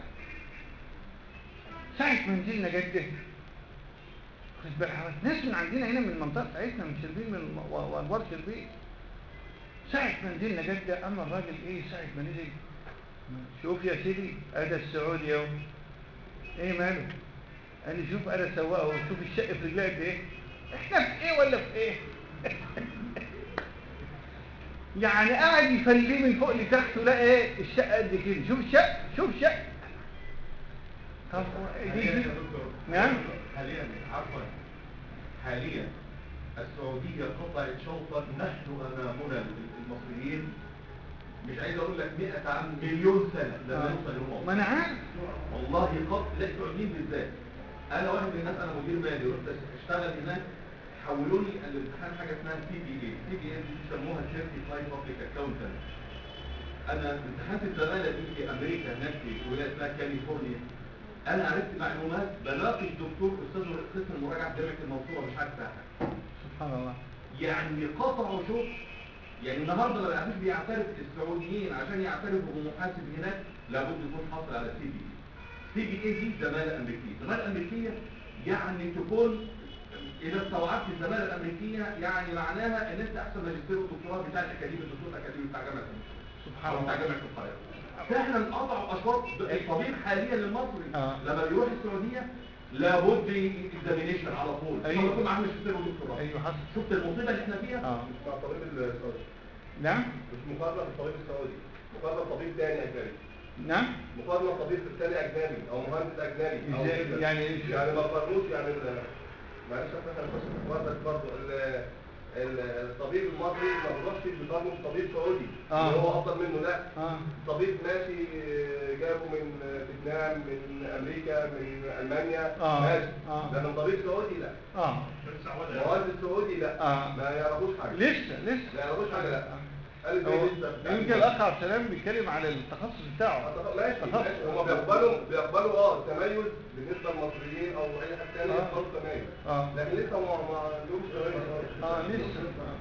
ساعه ما نزلنا جده خد بالك حضرتك، ناس من عندنا هنا من المنطقه بتاعتنا من شربين من وانوار شربين. ساعه ما نزلنا جده اما الراجل ايه ساعه ما نزل شوف يا سيدي ادي السعودي اهو. ايه ماله؟ قال لي شوف انا سواقه وشوف الشق في رجلي قد ايه. احنا في ايه ولا في ايه؟ يعني قاعد يفليه من فوق لتحت ولا ايه الشقه قد كده. شوف الشق، شوف الشق. طب دي نعم حاليا عفوا حاليا السعوديه قطعت شوطا نحن امامنا المصريين مش عايز اقول لك مئة عام مليون سنه لما نوصل لهم. ما انا عارف والله قط لا السعوديين بالذات. انا واحد من الناس انا مدير مالي رحت اشتغل هناك حولوني الامتحان حاجه اسمها سي بي اي. سي بي اي دي بيسموها سيرتيفايد بابليك اكاونتنت. انا امتحنت الزماله دي في امريكا هناك في ولايه اسمها كاليفورنيا. انا عرفت معلومات بلاقي الدكتور استاذ قسم المراجعه في جامعه المنصوره مش عارف حاجه. سبحان الله. يعني قطعوا شوط. يعني النهارده ما بقاش بيعترف السعوديين عشان يعترفوا بمحاسب هناك لابد يكون حاصل على سي بي اي. سي بي اي دي زماله امريكيه، الزماله الامريكيه يعني تكون اذا استوعبت الزماله الامريكيه يعني معناها ان انت احسن ماجستير ودكتوراه بتاع الاكاديمي الدكتور الاكاديمي بتاع جامعه سبحان او بتاع الله. جامعه القاهره. فاحنا نقطع اشواط. الطبيب حاليا المصري آه. لما بيروح السعوديه لابد اكزامينيشن على طول. أيوة. يكون معاه ماجستير ودكتوراه. ايوه حصل. شفت المصيبه اللي احنا فيها؟ اه مش مع الطبيب السعودي، نعم مش مقارنة بالطبيب السعودي، مقارنة بطبيب تاني أجنبي، نعم مقارنة بطبيب تاني أجنبي أو مهندس أجنبي أو إزاي؟ كده. يعني إيه؟ يعني ما قارنوش يعني ال- معلش أنا بس برضك برضه ال- ال- الطبيب المصري ما بيروحش بيقارنه بطبيب سعودي آه. اللي هو أفضل منه، لا. اه طبيب ماشي جابه من لبنان من أمريكا من ألمانيا آه. ماشي، آه. لكن طبيب سعودي لا، اه مهندس سعودي لا، آه. ما يعرفوش حاجة، لسه لسه ما يعرفوش حاجة لا. قال هو لي لسه يمكن الاخ عبد السلام بيتكلم على التخصص بتاعه. ماشي تخصص. ماشي، هم بيقبلوا بيقبلوا اه تميز بالنسبه للمصريين او اي حد ثاني آه. يقبلوا تميز، اه لكن لسه ما ما عندهمش تميز. اه لسه.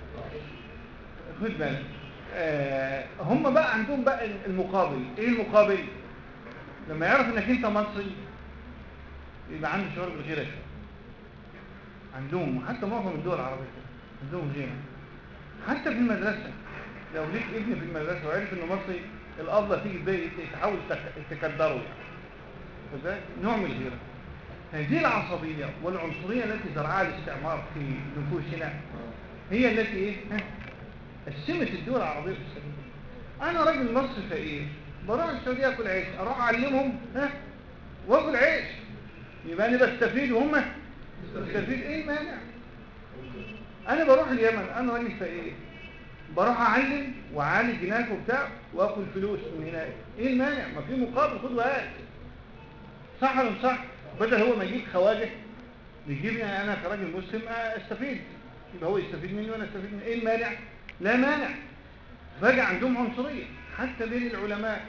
خد بالك. آه هم بقى عندهم بقى المقابل. ايه المقابل؟ لما يعرف انك انت مصري يبقى عنده شعور بالغيره شويه. عندهم وحتى معظم الدول العربيه عندهم غيره. حتى في المدرسه لو ليك ابن في المدرسه وعرف انه مصري الافضل تيجي ازاي تحاول تك- تكدره يعني. فده نوع من الغيره. هذه العصبيه والعنصريه التي زرعها الاستعمار في نفوسنا هي التي ايه؟ ها؟ قسمت الدول العربيه بالسلام. انا راجل مصري فقير بروح السعوديه اكل عيش، اروح اعلمهم ها واكل عيش، يبقى انا بستفيد وهم بستفيد. ايه المانع؟ انا بروح اليمن انا راجل فقير بروح اعلم واعالج هناك وبتاع واكل فلوس من هناك. ايه المانع؟ ما في مقابل خد وهات. صح ولا مش صح؟ بدل هو ما يجيب خواجه يجيبني انا كراجل مسلم استفيد، يبقى هو يستفيد مني وانا استفيد منه. ايه المانع؟ لا مانع. بقى عندهم عنصريه حتى بين العلماء.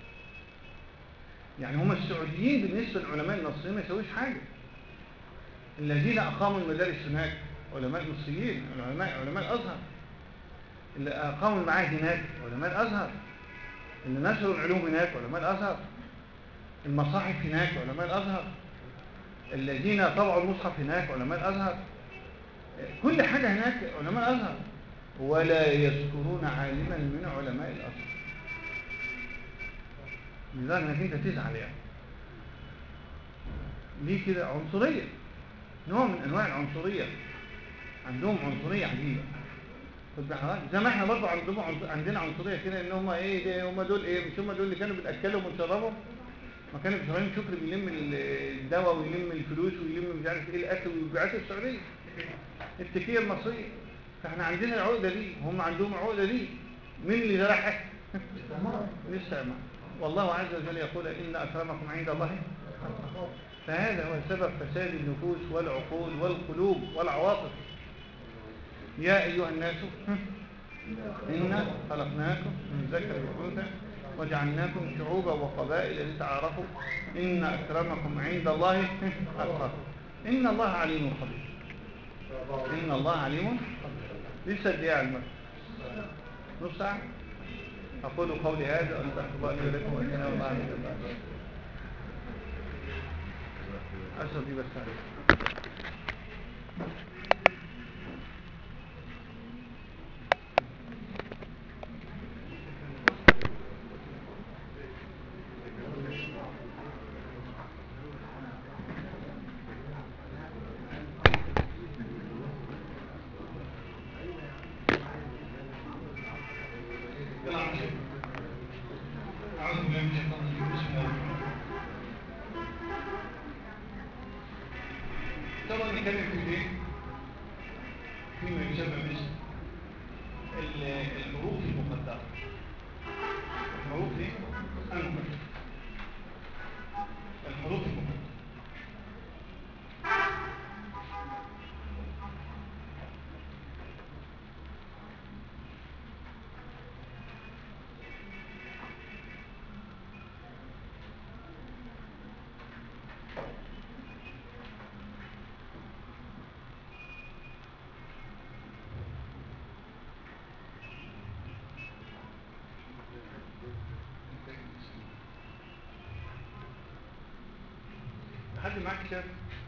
يعني هم السعوديين بالنسبه للعلماء المصريين ما يسويش حاجه. الذين اقاموا المدارس هناك علماء مصريين، علماء علماء الازهر. اللي اقاموا المعاهد هناك علماء الازهر. اللي نشروا العلوم هناك علماء الازهر. المصاحف هناك علماء الازهر. الذين طبعوا المصحف هناك علماء الازهر. كل حاجه هناك علماء الازهر. ولا يذكرون عالما من علماء الازهر. لذلك انك انت تزعل يعني. ليه كده؟ عنصريه، نوع من انواع العنصريه. عندهم عنصريه عجيبه. خد بالك زي ما احنا برضه عندهم عندنا عنصريه كده ان هم ايه ده، هم دول ايه؟ مش هم دول اللي كانوا بناكلهم ونشربهم؟ ما كان ابراهيم شكري بيلم الدواء ويلم الفلوس ويلم مش عارف ايه الاكل ويبيعها في السعوديه. التكيه المصريه. فاحنا عندنا العقده دي وهم عندهم العقده دي. مين اللي زرعها؟ الاستعمار. والله عز وجل يقول ان اكرمكم عند الله. فهذا هو سبب فساد النفوس والعقول والقلوب والعواطف. يا ايها الناس إنا خلقناكم من ذكر وأنثى وجعلناكم شعوبا وقبائل لتعارفوا إن أكرمكم عند الله أتقاكم إن الله عليم خبير. إن الله عليم خبير. لسه الدقيقة المرة نص ساعة. أقول قولي هذا وأستغفر الله لي ولكم وأتنا الله عليه وسلم. أشهد دي بس عليك. طبعا نتكلم في الايه؟ فيما يسمى باسم الحروف المقدرة. الحروف ايه؟ المقدرة. الحروف المقدرة. حد معاك كتاب؟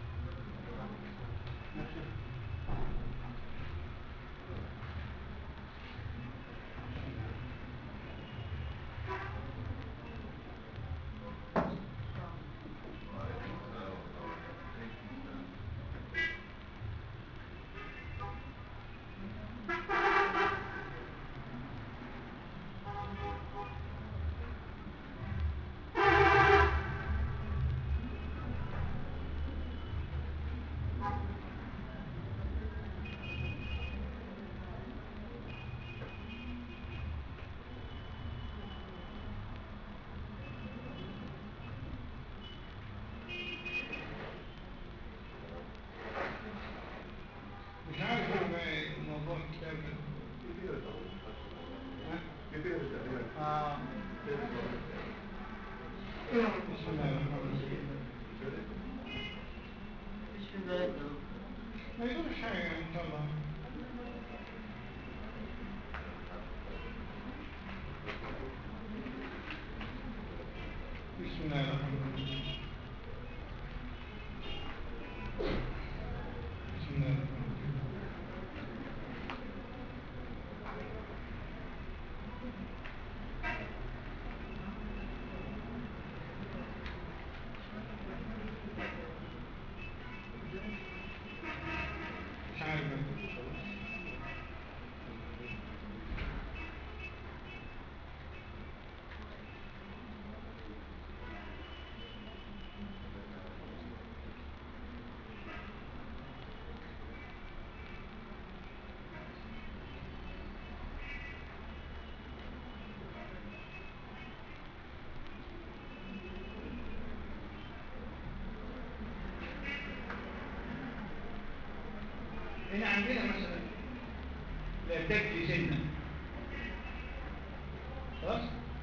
مش عارف انا بقى موضوع الكتاب ده. كتير طبعا. ها؟ كتير تقريبا. اه بسم الله الرحمن الرحيم. ما يقولش حاجة ان شاء الله. بسم الله الرحمن الرحيم. بسم الله الرحمن الرحيم. مش عارف هنا عندنا مثلا لا تجري سنة، خلاص؟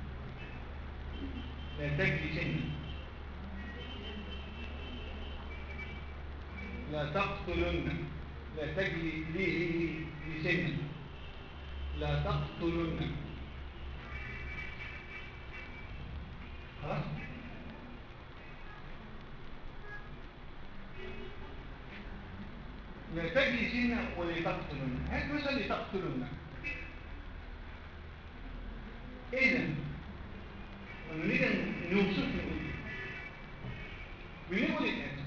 لا تجري سنة، لا تقتلن، لا تجري ليه لسنة، لا تقتلن، خلاص؟ لا تجري سنة ولا تقتلن. هات مثلا لتقتلن. إذا ونريد أن نوصف نقول بنقول الآن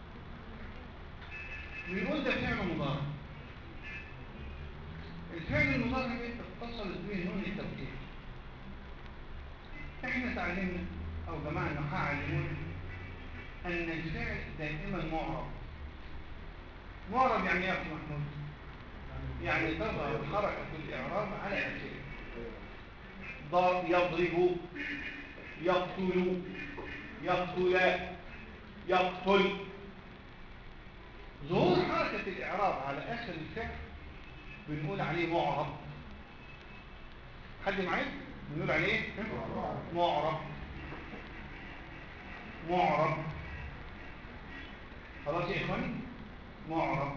بنقول ده فعل مضارع. الفعل المضارع ده اتصلت به نون التوكيد. احنا تعلمنا او جماعه النحاة علمونا ان الفعل دائما معرب. معرب يعني ايه يا أخي محمود؟ يعني تظهر حركه الاعراب على اخره. ضرب، يضرب، يقتل، يقتل، يقتل. ظهور حركه الاعراب على اخر الفعل بنقول عليه معرب. حد معايا؟ بنقول عليه معرب. معرب. خلاص يا اخواني؟ معرب.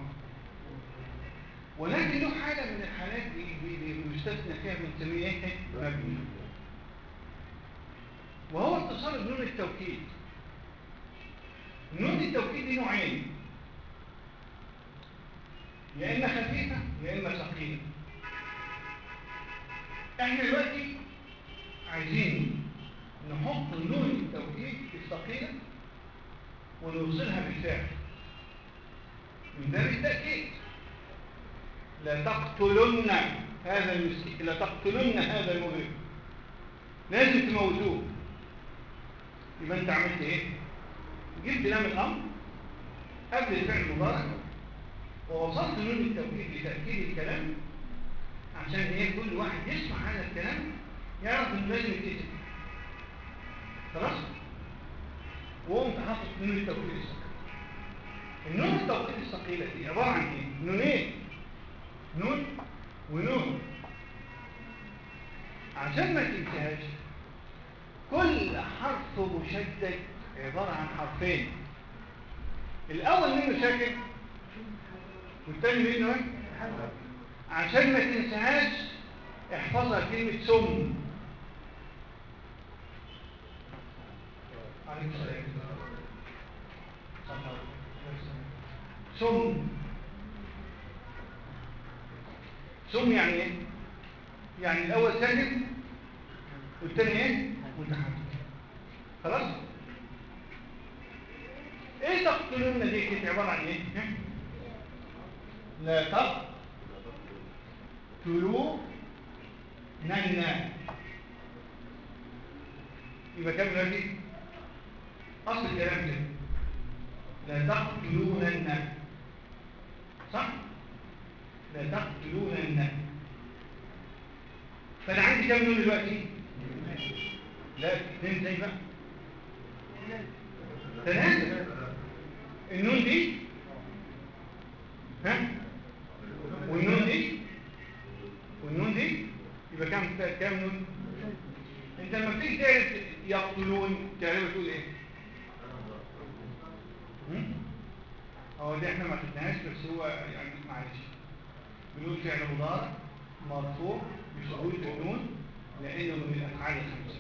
ولكن له حالة من الحالات دي بيستثنى فيها بنسميه ايه؟ مبني. وهو اتصال بنون التوكيد. نون التوكيد دي نوعين، يا اما خفيفة يا اما ثقيلة. احنا دلوقتي عايزين نحط نون التوكيد الثقيلة ونوصلها بالفعل من باب التأكيد. لا تقتلن هذا المسكين، لا تقتلن هذا المجرم، لازم تموتوه. يبقى انت عملت ايه؟ جبت لام الامر قبل الفعل المضارع ووصلت نون التوكيد لتأكيد الكلام، عشان ايه؟ كل واحد يسمع هذا الكلام يعرف انه لازم يتكتب. خلاص؟ وقمت حاطط نون التوكيد الثقيله. النون التوكيد الثقيله دي عباره عن ايه؟ نونين، نون ونون. عشان ما تنساهاش كل حرف مشدد عباره عن حرفين، الاول منه ساكن والثاني منه ايه؟ عشان ما تنساهاش احفظها كلمه سم. عليكم السلام. سم. سم يعني ايه؟ يعني الاول ساكن والثاني ايه؟ متحرك. خلاص؟ ايه تقتلون دي كانت عباره عن ايه؟ لا تقتلوا ننا. يبقى كام دلوقتي؟ اصل الكلام كده لا تقتلونن، صح؟ لا تقتلونن. فانا عندي كام نون دلوقتي؟ لا اثنين زي بقى ثلاثة. النون دي ها والنون دي والنون دي يبقى كام كام نون؟ انت لما بتيجي تعرف يقتلون تعرف تقول ايه؟ هو دي احنا ما خدناهاش بس هو يعني معلش بنقول فعل مضارع مرفوع بثبوت النون لانه من الافعال الخمسه.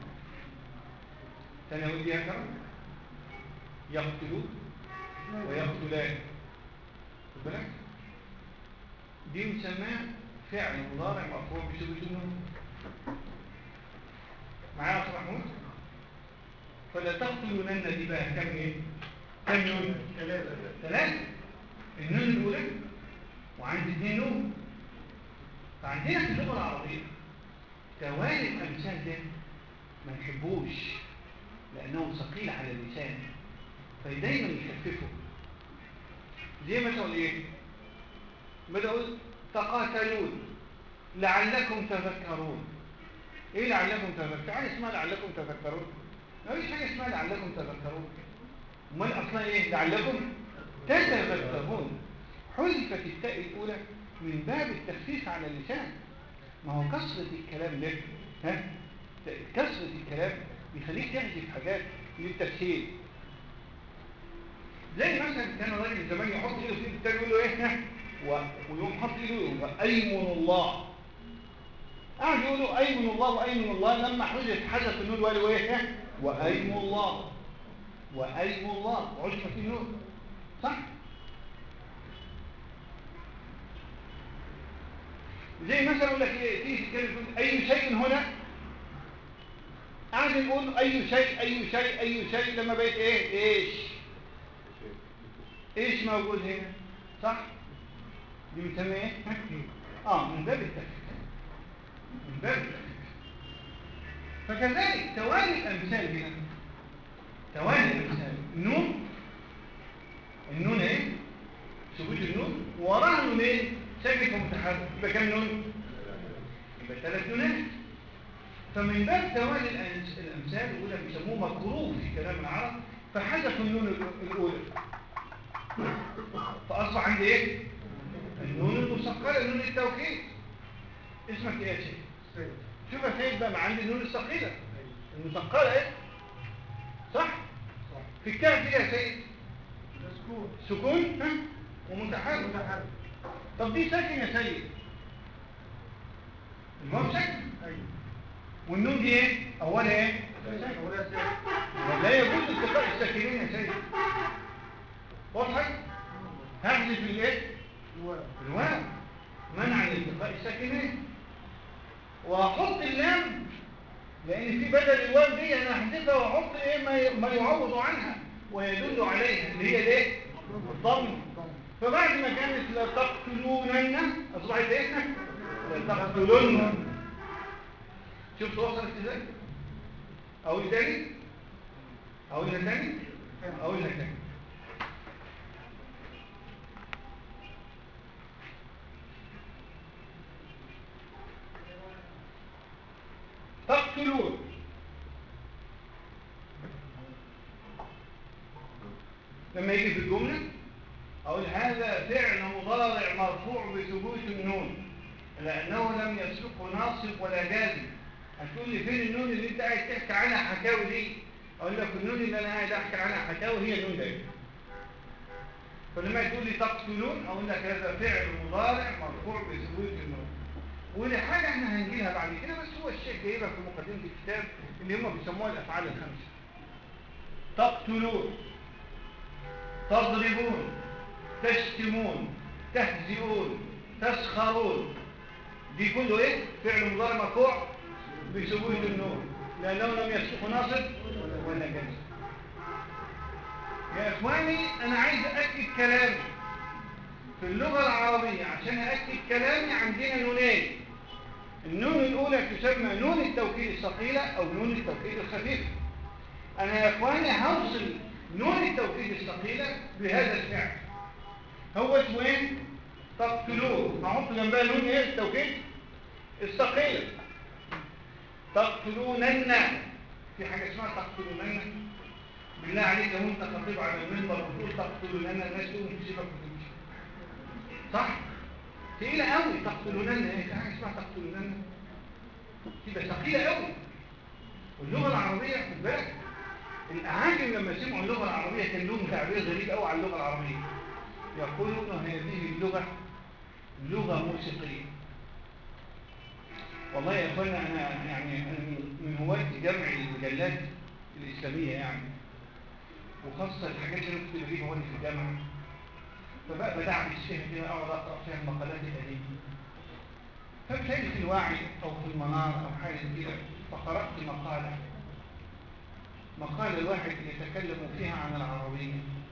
ثاني اقول دي هكذا يقتلون ويقتلان. خد بالك دي مسماه فعل مضارع مرفوع بثبوت النون. معايا يا استاذ محمود؟ فلا تقتلونن دي بقى كم ايه؟ كم نون؟ ثلاثة. ثلاثة. النون الأولى وعندي اثنين نون. فعندنا في اللغة العربية توالي الأمثال ده ما نحبوش لأنه ثقيل على اللسان فدايما يخففه. زي ما تقول ايه؟ بدأ أقول تقاتلون لعلكم تذكرون. ايه لعلكم تذكرون؟ يعني اسمها لعلكم تذكرون؟ ما فيش حاجة اسمها لعلكم تذكرون. امال اصلا ايه؟ لعلكم تتذكرون. حذفت التاء الاولى من باب التخفيف على اللسان. ما هو كثرة الكلام ده ها كثرة الكلام بيخليك تحذف حاجات للتسهيل. زي مثلا كان الراجل زمان يحط ايده في التاني يقول له ايه ها ويقوم حط ايده يقول ايمن الله. قاعد يقول له ايمن الله وايمن الله لما حذف حذف النون وقالوا ايه ها وايمن الله وايمن الله وعجبت في النون، صح؟ زي مثلا اقول لك ايه تيجي تتكلم تقول اي شيء هنا، قاعد يقول اي شيء اي شيء اي شيء لما بقيت ايه ايش ايش موجود هنا، صح؟ دي بنسميها ايه؟ اه من باب التخفيف. من باب التخفيف. فكذلك توالي الامثال هنا توالي الامثال النون النون ايه؟ ثبوت النون وراها نونين ساكن ومتحرك يبقى كام نون؟ يبقى ثلاث نونات. فمن باب توالي الامثال الاولى بيسموه مكروه في كلام العرب فحذفوا النون الاولى فاصبح عندي ايه؟ النون المثقله النون التوكيد. اسمك ايه يا شيخ؟ سيد. شوف يا سيد بقى عندي النون الثقيله المثقله ايه؟ صح؟ صح. في الكاف دي يا سيد سكون سكون ها ومتحرك متحرك. طب دي ساكن يا سيد الواو ساكن ايوه والنون دي ايه اولها ايه ساكن اولها ساكن ولا يجوز التقاء الساكنين يا سيد واضح هحذف الايه الواو منع الالتقاء الساكنين واحط اللام لان في بدل الواو دي انا هحذفها واحط ايه ما يعوض عنها ويدل عليها اللي هي الايه الضم. فبعد ما كانت لا تقتلونن اصبحت ايه لا تقتلون. شفت وصلت ازاي؟ اقول تاني اقول لك تاني اقول لك تاني تقتلون لما يجي في الجملة أقول هذا فعل مضارع مرفوع بثبوت النون لأنه لم يسبقه ناصب ولا جازم. هتقول لي فين النون اللي أنت قاعد تحكي عنها حكاوي دي؟ أقول لك النون اللي أنا قاعد أحكي عنها حكاوي هي النون دي. فلما تقول لي تقتلون أقول لك هذا فعل مضارع مرفوع بثبوت النون. ودي حاجة احنا هنجيلها بعد كده بس هو الشيخ جايبها في مقدمة الكتاب اللي هم بيسموها الأفعال الخمسة. تقتلون تضربون تشتمون، تهزئون، تسخرون، دي كله ايه؟ فعل مضارع مرفوع بثبوت النون لانه لم يسبق ناصب ولا جازم. يا اخواني انا عايز اكد كلامي في اللغه العربيه. عشان اكد كلامي عندنا نونين. النون الاولى تسمى نون التوكيد الثقيله او نون التوكيد الخفيفه. انا يا اخواني هوصل نون التوكيد الثقيله بهذا الفعل. هو اسمه ايه؟ تقتلون. هحط جنبها نون ايه التوكيد الثقيله. تقتلونن. في حاجه اسمها تقتلونن. بالله عليك لو انت خطيب على المنبر وتقول تقتلونن الناس تقول تسيبك وتمشي. صح؟ تقيله قوي تقتلونن. ايه؟ في حاجه اسمها تقتلونن تبقى ثقيله قوي. واللغه العربيه خد بالك الاعاجم لما سمعوا اللغه العربيه كان لهم تعبير غريب قوي على اللغه العربيه. يقولون هذه اللغه لغه موسيقيه. والله يا اخوانا انا يعني من هواة جمع المجلات الاسلاميه يعني، وخاصه الحاجات اللي كنت بجيبها وانا في الجامعه. فبقى بدعم الشيخ كده اقعد اقرا فيها المقالات القديمه. فبتلاقي في الوعي او في المنار او حاجه كده، فقرات مقاله مقال الواحد يتكلم فيها عن العربيه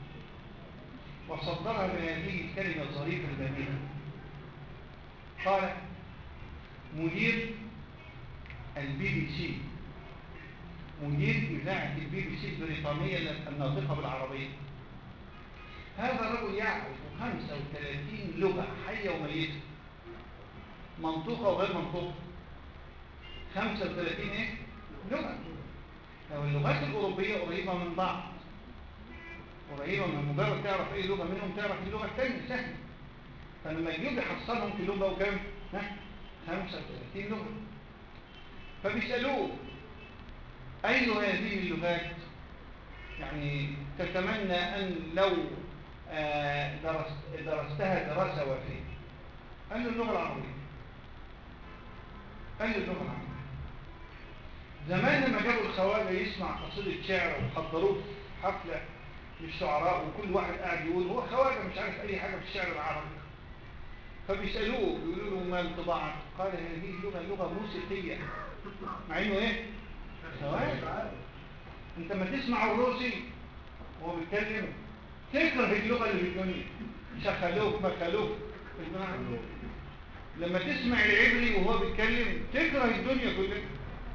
وصدرها بهذه الكلمه الظريفه الجميله. قال مدير البي بي سي، مدير إذاعة البي بي سي البريطانية الناطقة بالعربية، هذا الرجل يعرف خمسة وثلاثين لغة حية وميتة، منطوقة وغير منطوقة. خمسة وثلاثين ايه؟ لغة. لو اللغات الأوروبية قريبة من بعض، قريبة من مجرد تعرف ايه لغة منهم تعرف اللغة الثانية سهل. فلما يجيب يحصلهم في لغة وكام؟ ها؟ خمسة وثلاثين لغة. فبيسألوه أي هذه اللغات يعني تتمنى أن لو درست درستها دراسة وافية؟ قال له اللغة العربية. قال له اللغة العربية. زمان لما جابوا الخواجة يسمع قصيدة شعر وحضروه في حفلة للشعراء وكل واحد قاعد يقول هو خواجة مش عارف أي حاجة في الشعر العربي. فبيسألوه بيقولوا له ما انطباعك؟ قال هذه اللغة لغة موسيقية. مع انه ايه؟ خواجة. انت ما تسمع الروسي وهو بيتكلم تكره اللغة اللي في الدنيا، شخلوك مخلوك في الدنيا. لما تسمع العبري وهو بيتكلم تكره الدنيا كلها.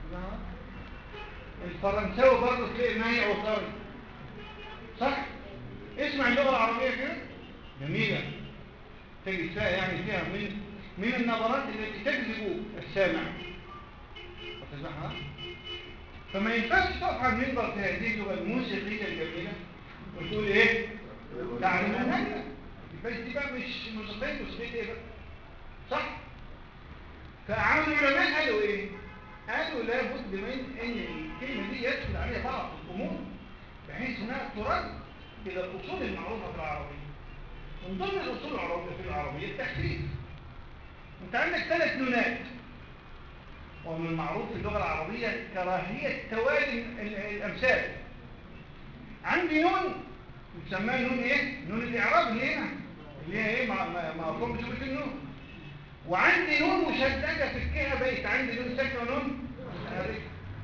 الفرنساوي برضه تلاقي مايع وطري. صح؟ اسمع اللغة العربية كده جميلة، تجد فيها يعني فيها من من النبرات التي تجذب السامع وتسمعها. فما ينفعش تقف على المنبر في هذه اللغة الموسيقية الجميلة وتقول ايه؟ تعلمونها. يبقى دي بقى مش موسيقية موسيقية ايه بقى؟ صح؟ فعامل العلماء قالوا ايه؟ قالوا لابد من ان الكلمة دي يدخل عليها بعض الامور بحيث انها ترد الى الاصول المعروفة في العربية. من ضمن الاصول العربية في العربية التخفيف. انت عندك ثلاث نونات، ومن المعروف في اللغة العربية كراهية توالي الامثال. عندي نون بتسميها نون ايه؟ نون الاعراب اللي هنا اللي هي ايه؟ مفهوم بثبوت النون. وعندي نون مشددة في الكهة بيت، عندي نون ساكنة ونون متحركة.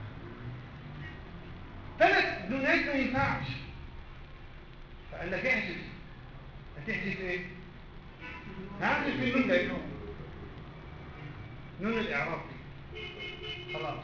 ثلاث نونات ما ينفعش. فقال لك احذف. هتحذف ايه؟ هعمل في النون ده نون نون الاعراب دي خلاص.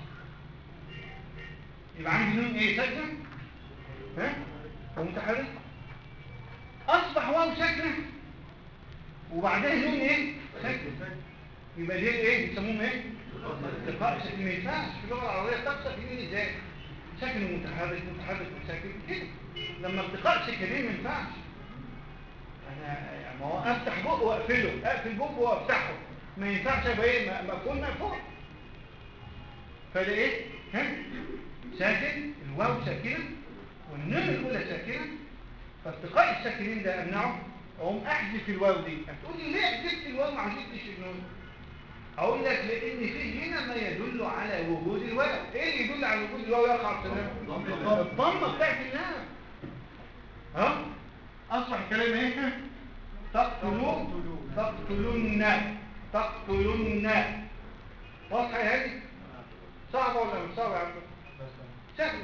يبقى عندي نون ايه؟ ساكنة ها؟ ومتحركة. اصبح واو ساكنة وبعدها نون ايه؟ ساكنة. يبقى دي ايه؟ بيسموهم ايه؟ التقاء ساكن. ما ينفعش في اللغة العربية تقصد يمين ازاي؟ ساكن ومتحرك متحرك وساكن كده. لما التقاء ساكنين ما ينفعش. انا ما هو افتح بق واقفله، اقفل بق وافتحه، ما ينفعش ابقى ايه؟ مقفول مقفول. فده ايه؟ ها؟ ساكن، الواو ساكنه والنون الاولى ساكنه، فالتقاء الساكنين ده امنعه اقوم احذف الواو دي. هتقول لي ليه حذفت الواو ما حذفتش النون؟ اقول لك لان في هنا ما يدل على وجود الواو. ايه اللي يدل على وجود الواو؟ يقع في الضمه بتاعت اللام. ها؟ اصبح الكلام ايه؟ تقتلون تقتلن تقتلن. واضحة يا هادي؟ صعبة ولا مش صعبة يا عبد؟ سهل.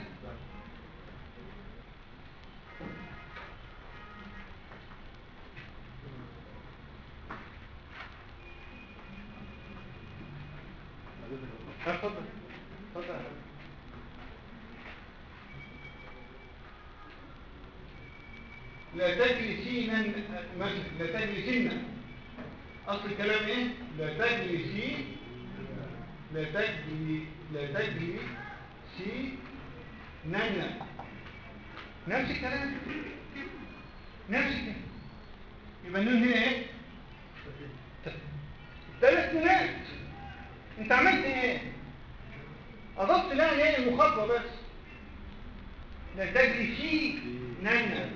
اتفضل اتفضل. لا تجلسين لا تجلسين. اصل الكلام ايه؟ لا تجلسي لا تجلي لا تجلسي نن. نفس الكلام نفس الكلام. يبقى النون هنا ايه؟ ثلاث نونات. انت عملت ايه؟ اضفت لها ايه؟ المخاطبه بس. لا تجلسي نن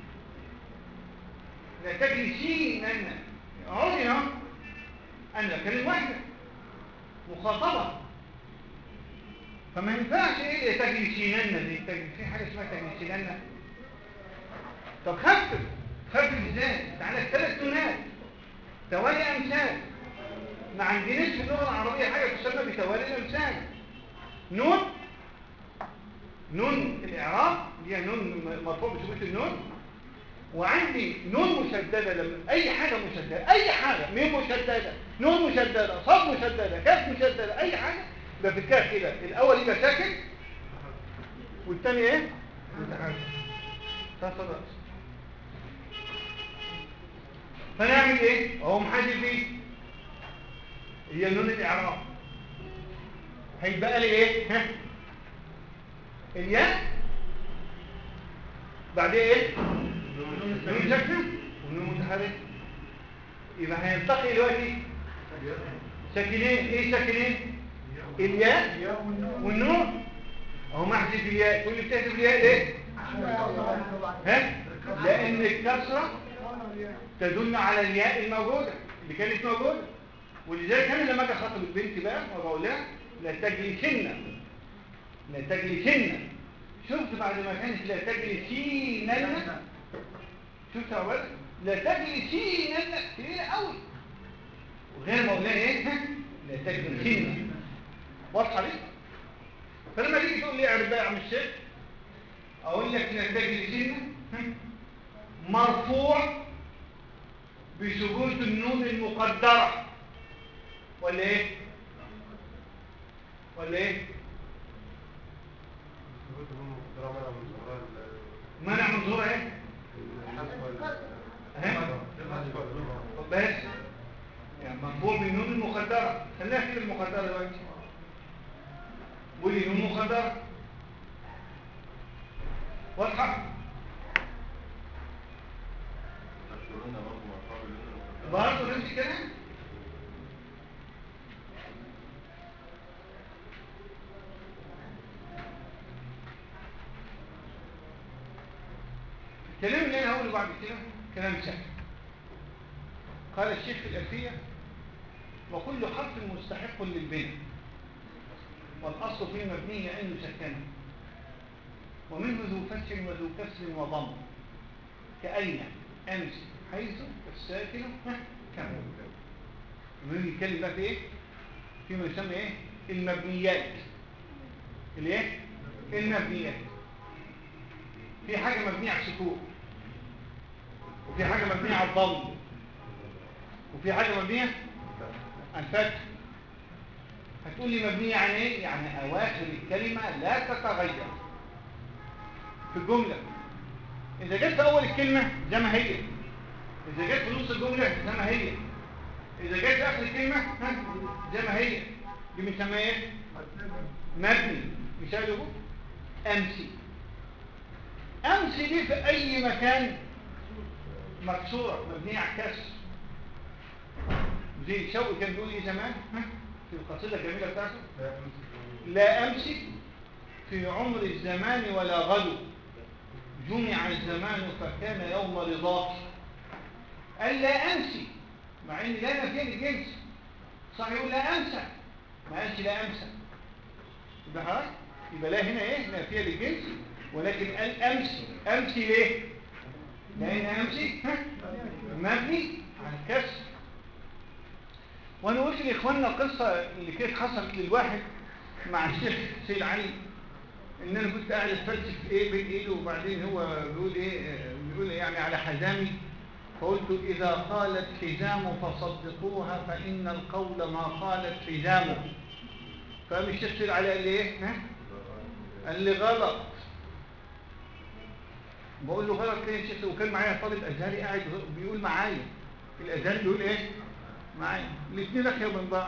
لا تجلسي نن. اقعدي اهو. انا كلمه واحده مخاطبه، فما ينفعش ايه تجلسي نن دي. في حاجه اسمها تجلسي نن. طب خفف خفف ازاي؟ تعالى ثلاث نونات توالي امثال. ما عندناش في اللغه العربيه حاجه تسمى بتوالي الامثال. نون نون الاعراب اللي هي نون مرفوع بثبوت النون، وعندي نون مشدده. لما اي حاجه مشدده اي حاجه ميم مشدده نون مشدده صاد مشدده كاف مشدده اي حاجه يبقى في الكاف كده الاول يبقى ساكن والثاني ايه؟ متحرك. تصدق. فنعمل ايه؟ اهو محدد دي هي نون الاعراب. هيبقى لي ايه؟ ها الياء بعدين ايه؟ نون ساكنه ونون متحرك. يبقى هيلتقي دلوقتي ساكنين. ايه ساكنين؟ الياء والنون. اهو محذف الياء. كل بتحذف الياء ليه؟ ها؟ لان الكسره تدل على الياء الموجوده اللي كانت موجوده. ولذلك انا لما اجي اخاطب البنت بقى وبقول لها لا تجلسن لا تجلسن. شفت بعد ما كانت لا تجلسين لنا، شفت يا ولد؟ لا تجلسين لنا تقيله قوي. وغير ما اقول ايه؟ لا تجلسين. واضحه دي؟ فلما تيجي تقول لي اعرف بقى يا عم الشيخ اقول لك لا تجلسين مرفوع بثبوت النون المقدره ولا ايه؟ ولا ايه؟ منع من ظهور ايه؟ بس يعني مرفوع بالنون المقدره. خلينا في المقدره دلوقتي. قولي نون مقدره. واضحه؟ برضه نفس الكلام. الكلام اللي انا هقوله بعد كده كلام سهل. قال الشيخ في الألفية: وكل حرف مستحق للبناء والاصل فيه مبني ان يسكنه ومنه ذو فتح وذو كسر وضم كأين امس حيث الساكن كم. ونيجي نتكلم بقى في ايه؟ فيما يسمى ايه؟ المبنيات. الايه؟ المبنيات. في حاجه مبنيه على السكون، وفي حاجه مبنيه على الضم، وفي حاجه مبنيه على الفتح. هتقول لي مبنيه عن ايه؟ يعني اواخر الكلمه لا تتغير في الجمله. اذا جت في اول الكلمه زي ما هي، اذا جت في نص الجمله زي ما هي، اذا جت في اخر الكلمه ها زي ما هي. دي بنسميها ايه؟ مبني. مثاله امسي. امسي دي في اي مكان مكسوره مبنيه على الكسر. زي شوقي كان بيقول ايه زمان ها في القصيده الجميله بتاعته: لا امسي في عمر الزمان ولا غدو جمع الزمان فكان يوم رضاك. قال لا امسي مع ان لا نفيه للجنس. صح يقول لا امسى، ما قالش لا امسى. يبقى حضرتك يبقى لا هنا ايه؟ نافيه للجنس، ولكن قال امسي. امسي ليه؟ لان امسي ها مبني الكسر. وانا قلت لاخواننا قصه اللي كانت حصلت للواحد مع الشيخ سيد علي، ان انا كنت قاعد اتفلسف ايه بين ايده، وبعدين هو بيقول ايه بيقول يعني على حزامي، فقلت اذا قالت حزام فصدقوها فان القول ما قالت حزامه. فقام الشيخ سيد علي قال لي ايه؟ ها؟ قال لي غلط. بقول له غلط ليه يا شيخ؟ وكان معايا طالب ازهري قاعد بيقول معايا، الازهري بيقول ايه معايا، الاثنين اخير من بعض.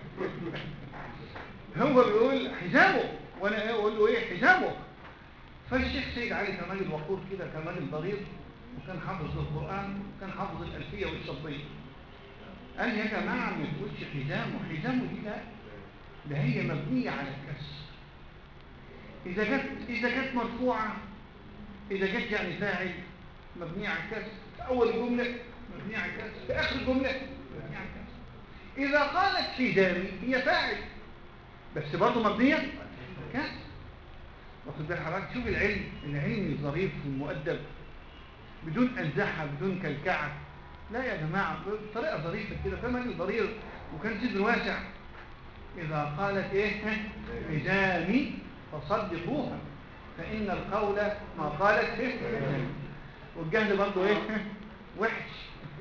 هو بيقول حزامه وانا ايه اقول له ايه حزامه. فالشيخ سيد علي كمال الوقور كده، كمال الضرير، وكان حافظ القران وكان حافظ الالفيه والشطبيه، قال يا جماعه ما تقولش حزامه، حزامه دي لا، ده هي مبنيه على الكسر. اذا جت اذا جت مرفوعه، إذا جت يعني فاعل مبني على الكسر، في أول جملة مبني على الكسر، في آخر جملة مبني على الكسر. إذا قالت حزامي هي فاعل بس برضه مبنية على الكسر. واخد بال حضرتك؟ شوف العلم، العلم الظريف والمؤدب بدون أنزاحة بدون كلكعة. لا يا جماعة، بطريقة ظريفة كده، فمن ضرير وكان صدر واسع. إذا قالت إيه حزامي فصدقوها فإن القول ما قالت فيه. والجهل برضو ايه وحش.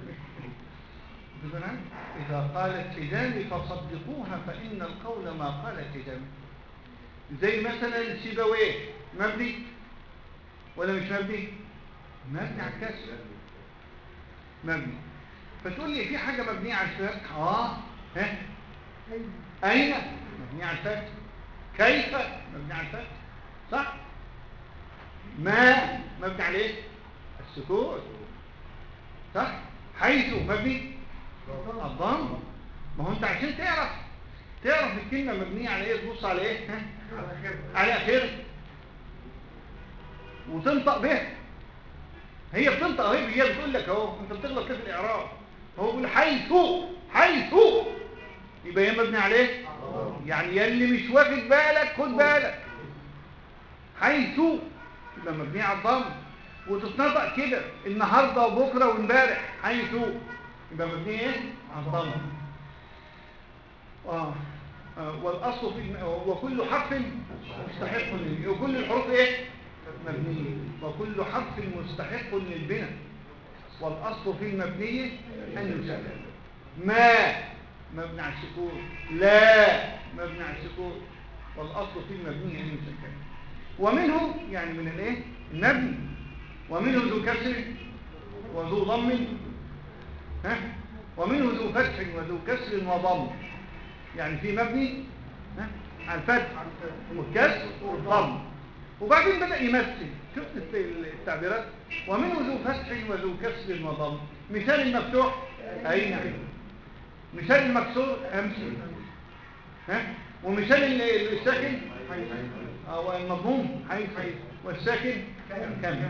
إذا قالت حزامي فصدقوها فإن القول ما قالت حزامي. زي مثلا سيبويه، مبني ولا مش مبني؟ مبني على الكسر، مبني. فتقول لي في حاجة مبنية على الفتح؟ اه ها أين؟ مبني على الفتح. كيف؟ مبني على الفتح، صح؟ ما مبني على ايه؟ السكون، صح؟ حيث مبني الضم. ما هو انت عشان تعرف تعرف الكلمه مبنيه على ايه تبص على ايه؟ ها؟ على اخره وتنطق به. هي بتنطق اهي، هي بتقول لك اهو انت بتغلط كده في الاعراب. هو بيقول حيث حيث، يبقى هي مبني على ايه؟ يعني يلي مش واخد بالك خد بالك، حيث يبقى مبنيه على الضم، وتتنطق كده النهارده وبكره وامبارح، حيث يبقى مبنيه ايه؟ على الضم. اه, آه. والاصل في وكل حرف مستحق لل... وكل الحروف ايه؟ مبنيه، وكل حرف مستحق للبناء، والاصل في المبنيه ان يسكن. ما مبني على السكون، لا مبني على السكون، والاصل في المبنيه ان يسكن. ومنه يعني من الايه؟ المبني، ومنه ذو كسر وذو ضم، ها؟ ومنه ذو فتح وذو كسر وضم. يعني في مبني ها؟ على الفتح والكسر والضم، وبعدين بدأ يمثل. شفت التعبيرات؟ ومنه ذو فتح وذو كسر وضم. مثال المفتوح أين؟ مثال المكسور أمثل، ها؟ ومثال الساكن أو المضموم حيث، والساكن كم.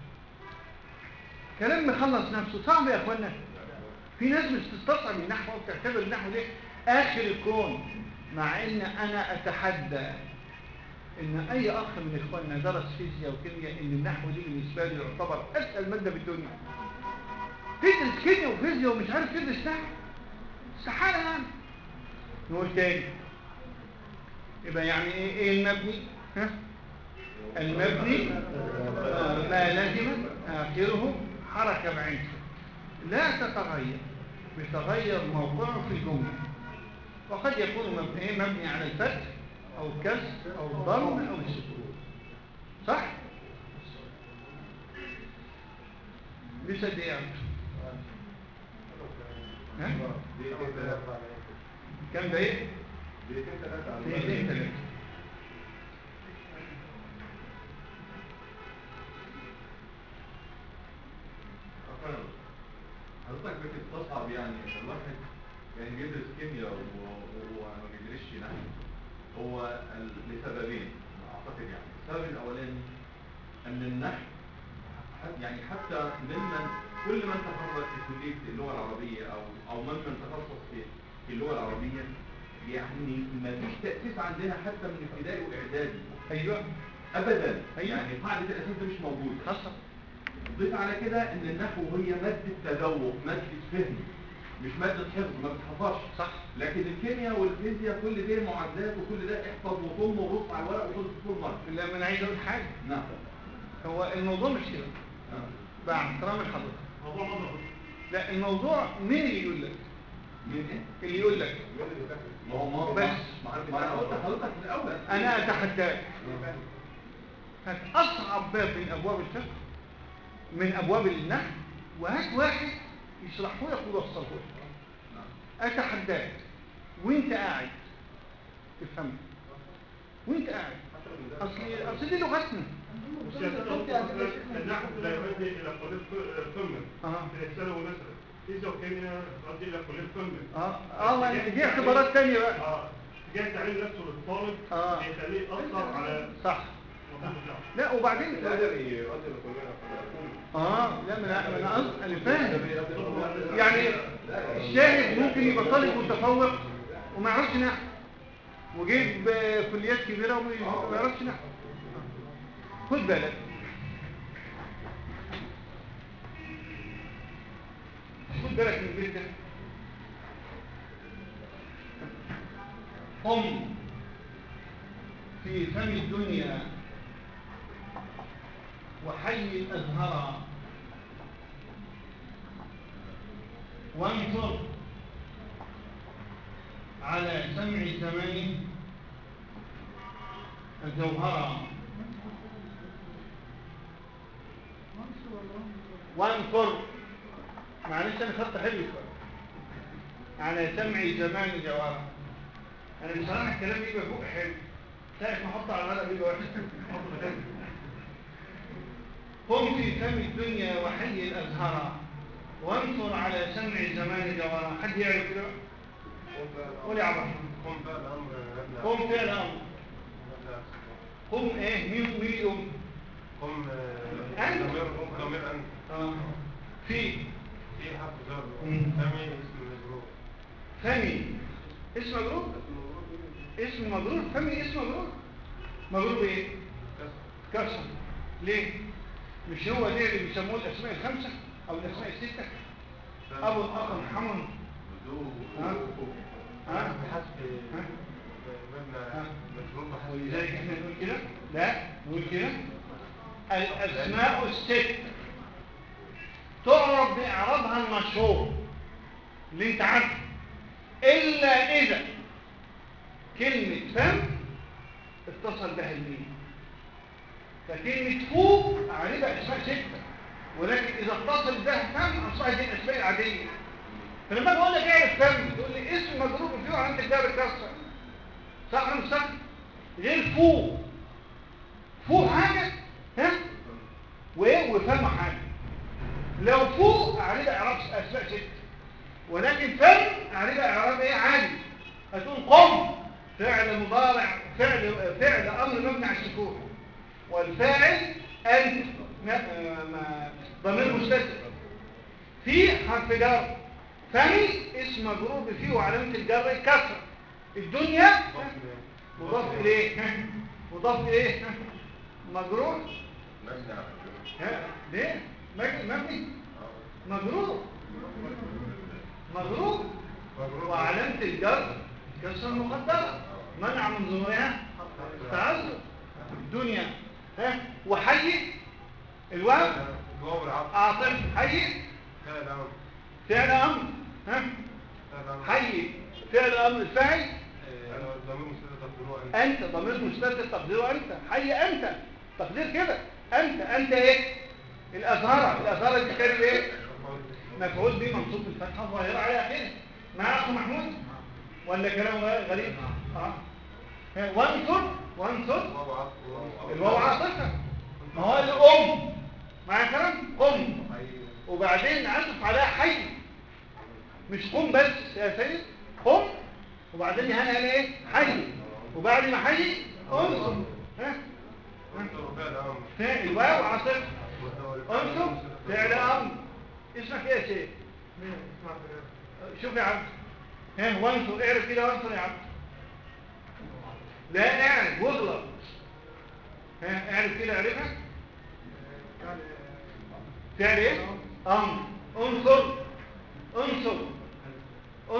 كلام مخلص نفسه. صعب يا اخوانا، في ناس مش تستصعب النحو وتعتبر النحو ده اخر الكون، مع ان انا اتحدى ان اي اخ من اخواننا درس فيزياء وكيمياء ان النحو دي بالنسبه له يعتبر اسهل ماده بالدنيا. تدرس كيمياء وفيزياء ومش عارف تدرس نحو، استحاله يعني. نقول تاني، يبقى يعني ايه ايه المبني؟ ها؟ المبني ما لزم آخره حركة بعينه لا تتغير، بتغير موقعه في الجملة، وقد يكون مبني, مبني على الفتح أو الكسر أو الضم أو السكون، صح؟ لسه دقيقة ها؟ كم دقيقة؟ دقيقتين ثلاثة. حضرتك بتستصعب يعني الواحد يعني بيدرس كيمياء وما بيدرسش نحو، هو لسببين اعتقد. يعني السبب الاولاني ان النحو يعني حتى ممن كل من تخرج في كليه اللغه العربيه او او ممن تخصص في في اللغه العربيه، يعني ما فيش تاسيس عندنا حتى من ابتدائي واعدادي. ايوه ابدا. أيوة. يعني قاعده الاساس ده مش موجود. حصل. ضيف على كده ان النحو هي ماده تذوق، ماده فهم. مش مادة حفظ ما بتحفظش. صح. لكن الكيمياء والفيزياء كل ده معادلات وكل ده احفظ وضم ورص على الورق وخد الدكتور مرة. لا ما انا عايز اقول حاجه. نعم. هو الموضوع مش كده. نعم. مع احترام لحضرتك. موضوع نظري. لا الموضوع مين اللي يقول لك؟ مين ايه؟ اللي يقول لك. ما هو ما بس ما انا قلت لحضرتك في الاول. انا اتحداك. هات اصعب باب من ابواب الفقه من ابواب النحو وهات واحد يشرحه لك ويوصله لك. اتحداك وانت قاعد تفهم وانت قاعد اصل اصل دي لغتنا. النحو لا يؤدي الى قليل القمه اه في الثانوي مثلا فيزياء وكيمياء تؤدي الى قليل القمه. اه اه دي اعتبارات ثانيه بقى. اه اتجاه التعليم نفسه للطالب اه بيخليه يأثر على صح. لا وبعدين اه لا ما انا انا قصدي انا فاهم يعني الشاهد ممكن يبقى طالب متفوق وما يعرفش نحو وجيب كليات كبيره وما يعرفش نحو. خد بالك خد بالك من البيت ده. قم في فم الدنيا وحي الأزهر وانظر على سمع زمان الجوهرة وانظر معلش أنا خط حلو على سمع زمان الجوهرة. أنا بصراحة الكلام يبقى فوق حلو ساعة ما أحط على الورق بيبقى وحش. قم في فم الدنيا وحي الأزهار وانصر على سمع زمان جوارا. حد يعرف كده؟ قول يا عبد قم فعل امر قم فعل امر. قم ايه مين مين يقوم؟ قم أنت. ضمير قم ضمير انت. اه في في حرف جر مم. فمي اسم مجرور. فمي اسم مجرور. اسم مجرور فمي اسم مجرور. مجرور بايه؟ كسر. ليه؟ مش هو ده اللي بيسموه الاسماء الخمسه او الاسماء السته؟ ابو الاخ محمد ها ها بحسب مبنى مجرور بحسب. ولذلك احنا نقول كده لا نقول كده الاسماء الست تعرف باعرابها المشهور اللي انت عارفه الا اذا كلمه فم اتصل بها الميم. فكلمة فوق عارفها اسماء ستة ولكن إذا اتصل بها فم أصبحت دي الأسماء العادية. فلما بقول لك اعرف فم تقول لي اسم مضروب فيه وعندك جار كسر صح ولا صح؟ غير فوق فوق حاجة ها وإيه وفم حاجة. لو فوق عارفها إعراب أسماء ستة ولكن فم عارفها إعراب إيه عادي. هتقول قم فعل مضارع فعل فعل أمر مبني على السكون والفاعل أنت ضمير مستتر في حرف جر فمي اسم مجرور فيه وعلامة الجر الكسر. الدنيا مضاف إليه مضاف إليه مجرور ليه؟ مبني مجرور مجرور وعلامة الجر كسر مقدرة منع من ظهورها تعذر. الدنيا ها وحي الواو الواو العطف اعطف حي فعل امر فعل امر ها حي فعل امر الفاعل ضمير مستتر تقديره انت ضمير مستتر تقديره انت حي انت تقدير كده انت انت ايه الازهره الازهره دي كلمه ايه مفعول به منصوب بالفتحه الظاهره على اخره مع اخو محمود ولا كلام غريب اه وانصر وانصر الواو عاطفه ما هو الام مع كلام قم وبعدين عطف عليها حي مش قم بس يا سيد قم وبعدين هنا هنا ايه حي وبعد ما حي انصر ها ها الواو عاطفه انصر فعل امر. اسمك ايه يا سيد شوف يا عبد ها وانصر اعرف كده وانصر يا عبد لا اعرف واغلط ها اعرف كده اعرفها فعل ايه امر انصر انصر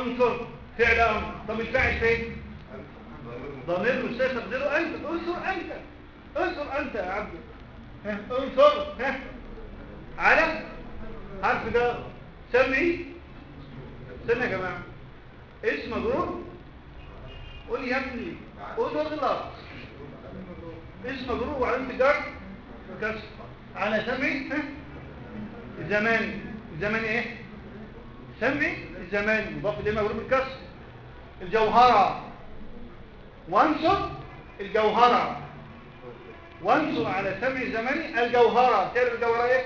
انصر فعل امر. طب الفاعل فين؟ ضمير مستتر تقديره انت. انصر انت، انصر انت يا عبد. ها انصر ها على حرف جر. سمعي استنى يا جماعه، اسم مجرور. قول يا ابني قول اغلط. اسم مجرور وعلامه جر كسر على سمعي. ها زمان. زمان ايه؟ سمعي الزمان مضاف اليه مجرور بالكسر. الجوهره وانصر الجوهره. وانصر على سمع زماني الجوهره. تعرف الجوهره ايه؟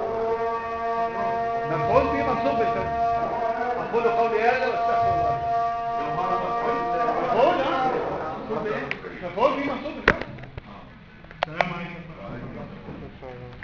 مفعول به منصوب بالفتح. اقول قولي هذا واستغفر الله. مفعول اه منصوب بايه؟ مفعول به منصوب بالفتح. السلام عليكم.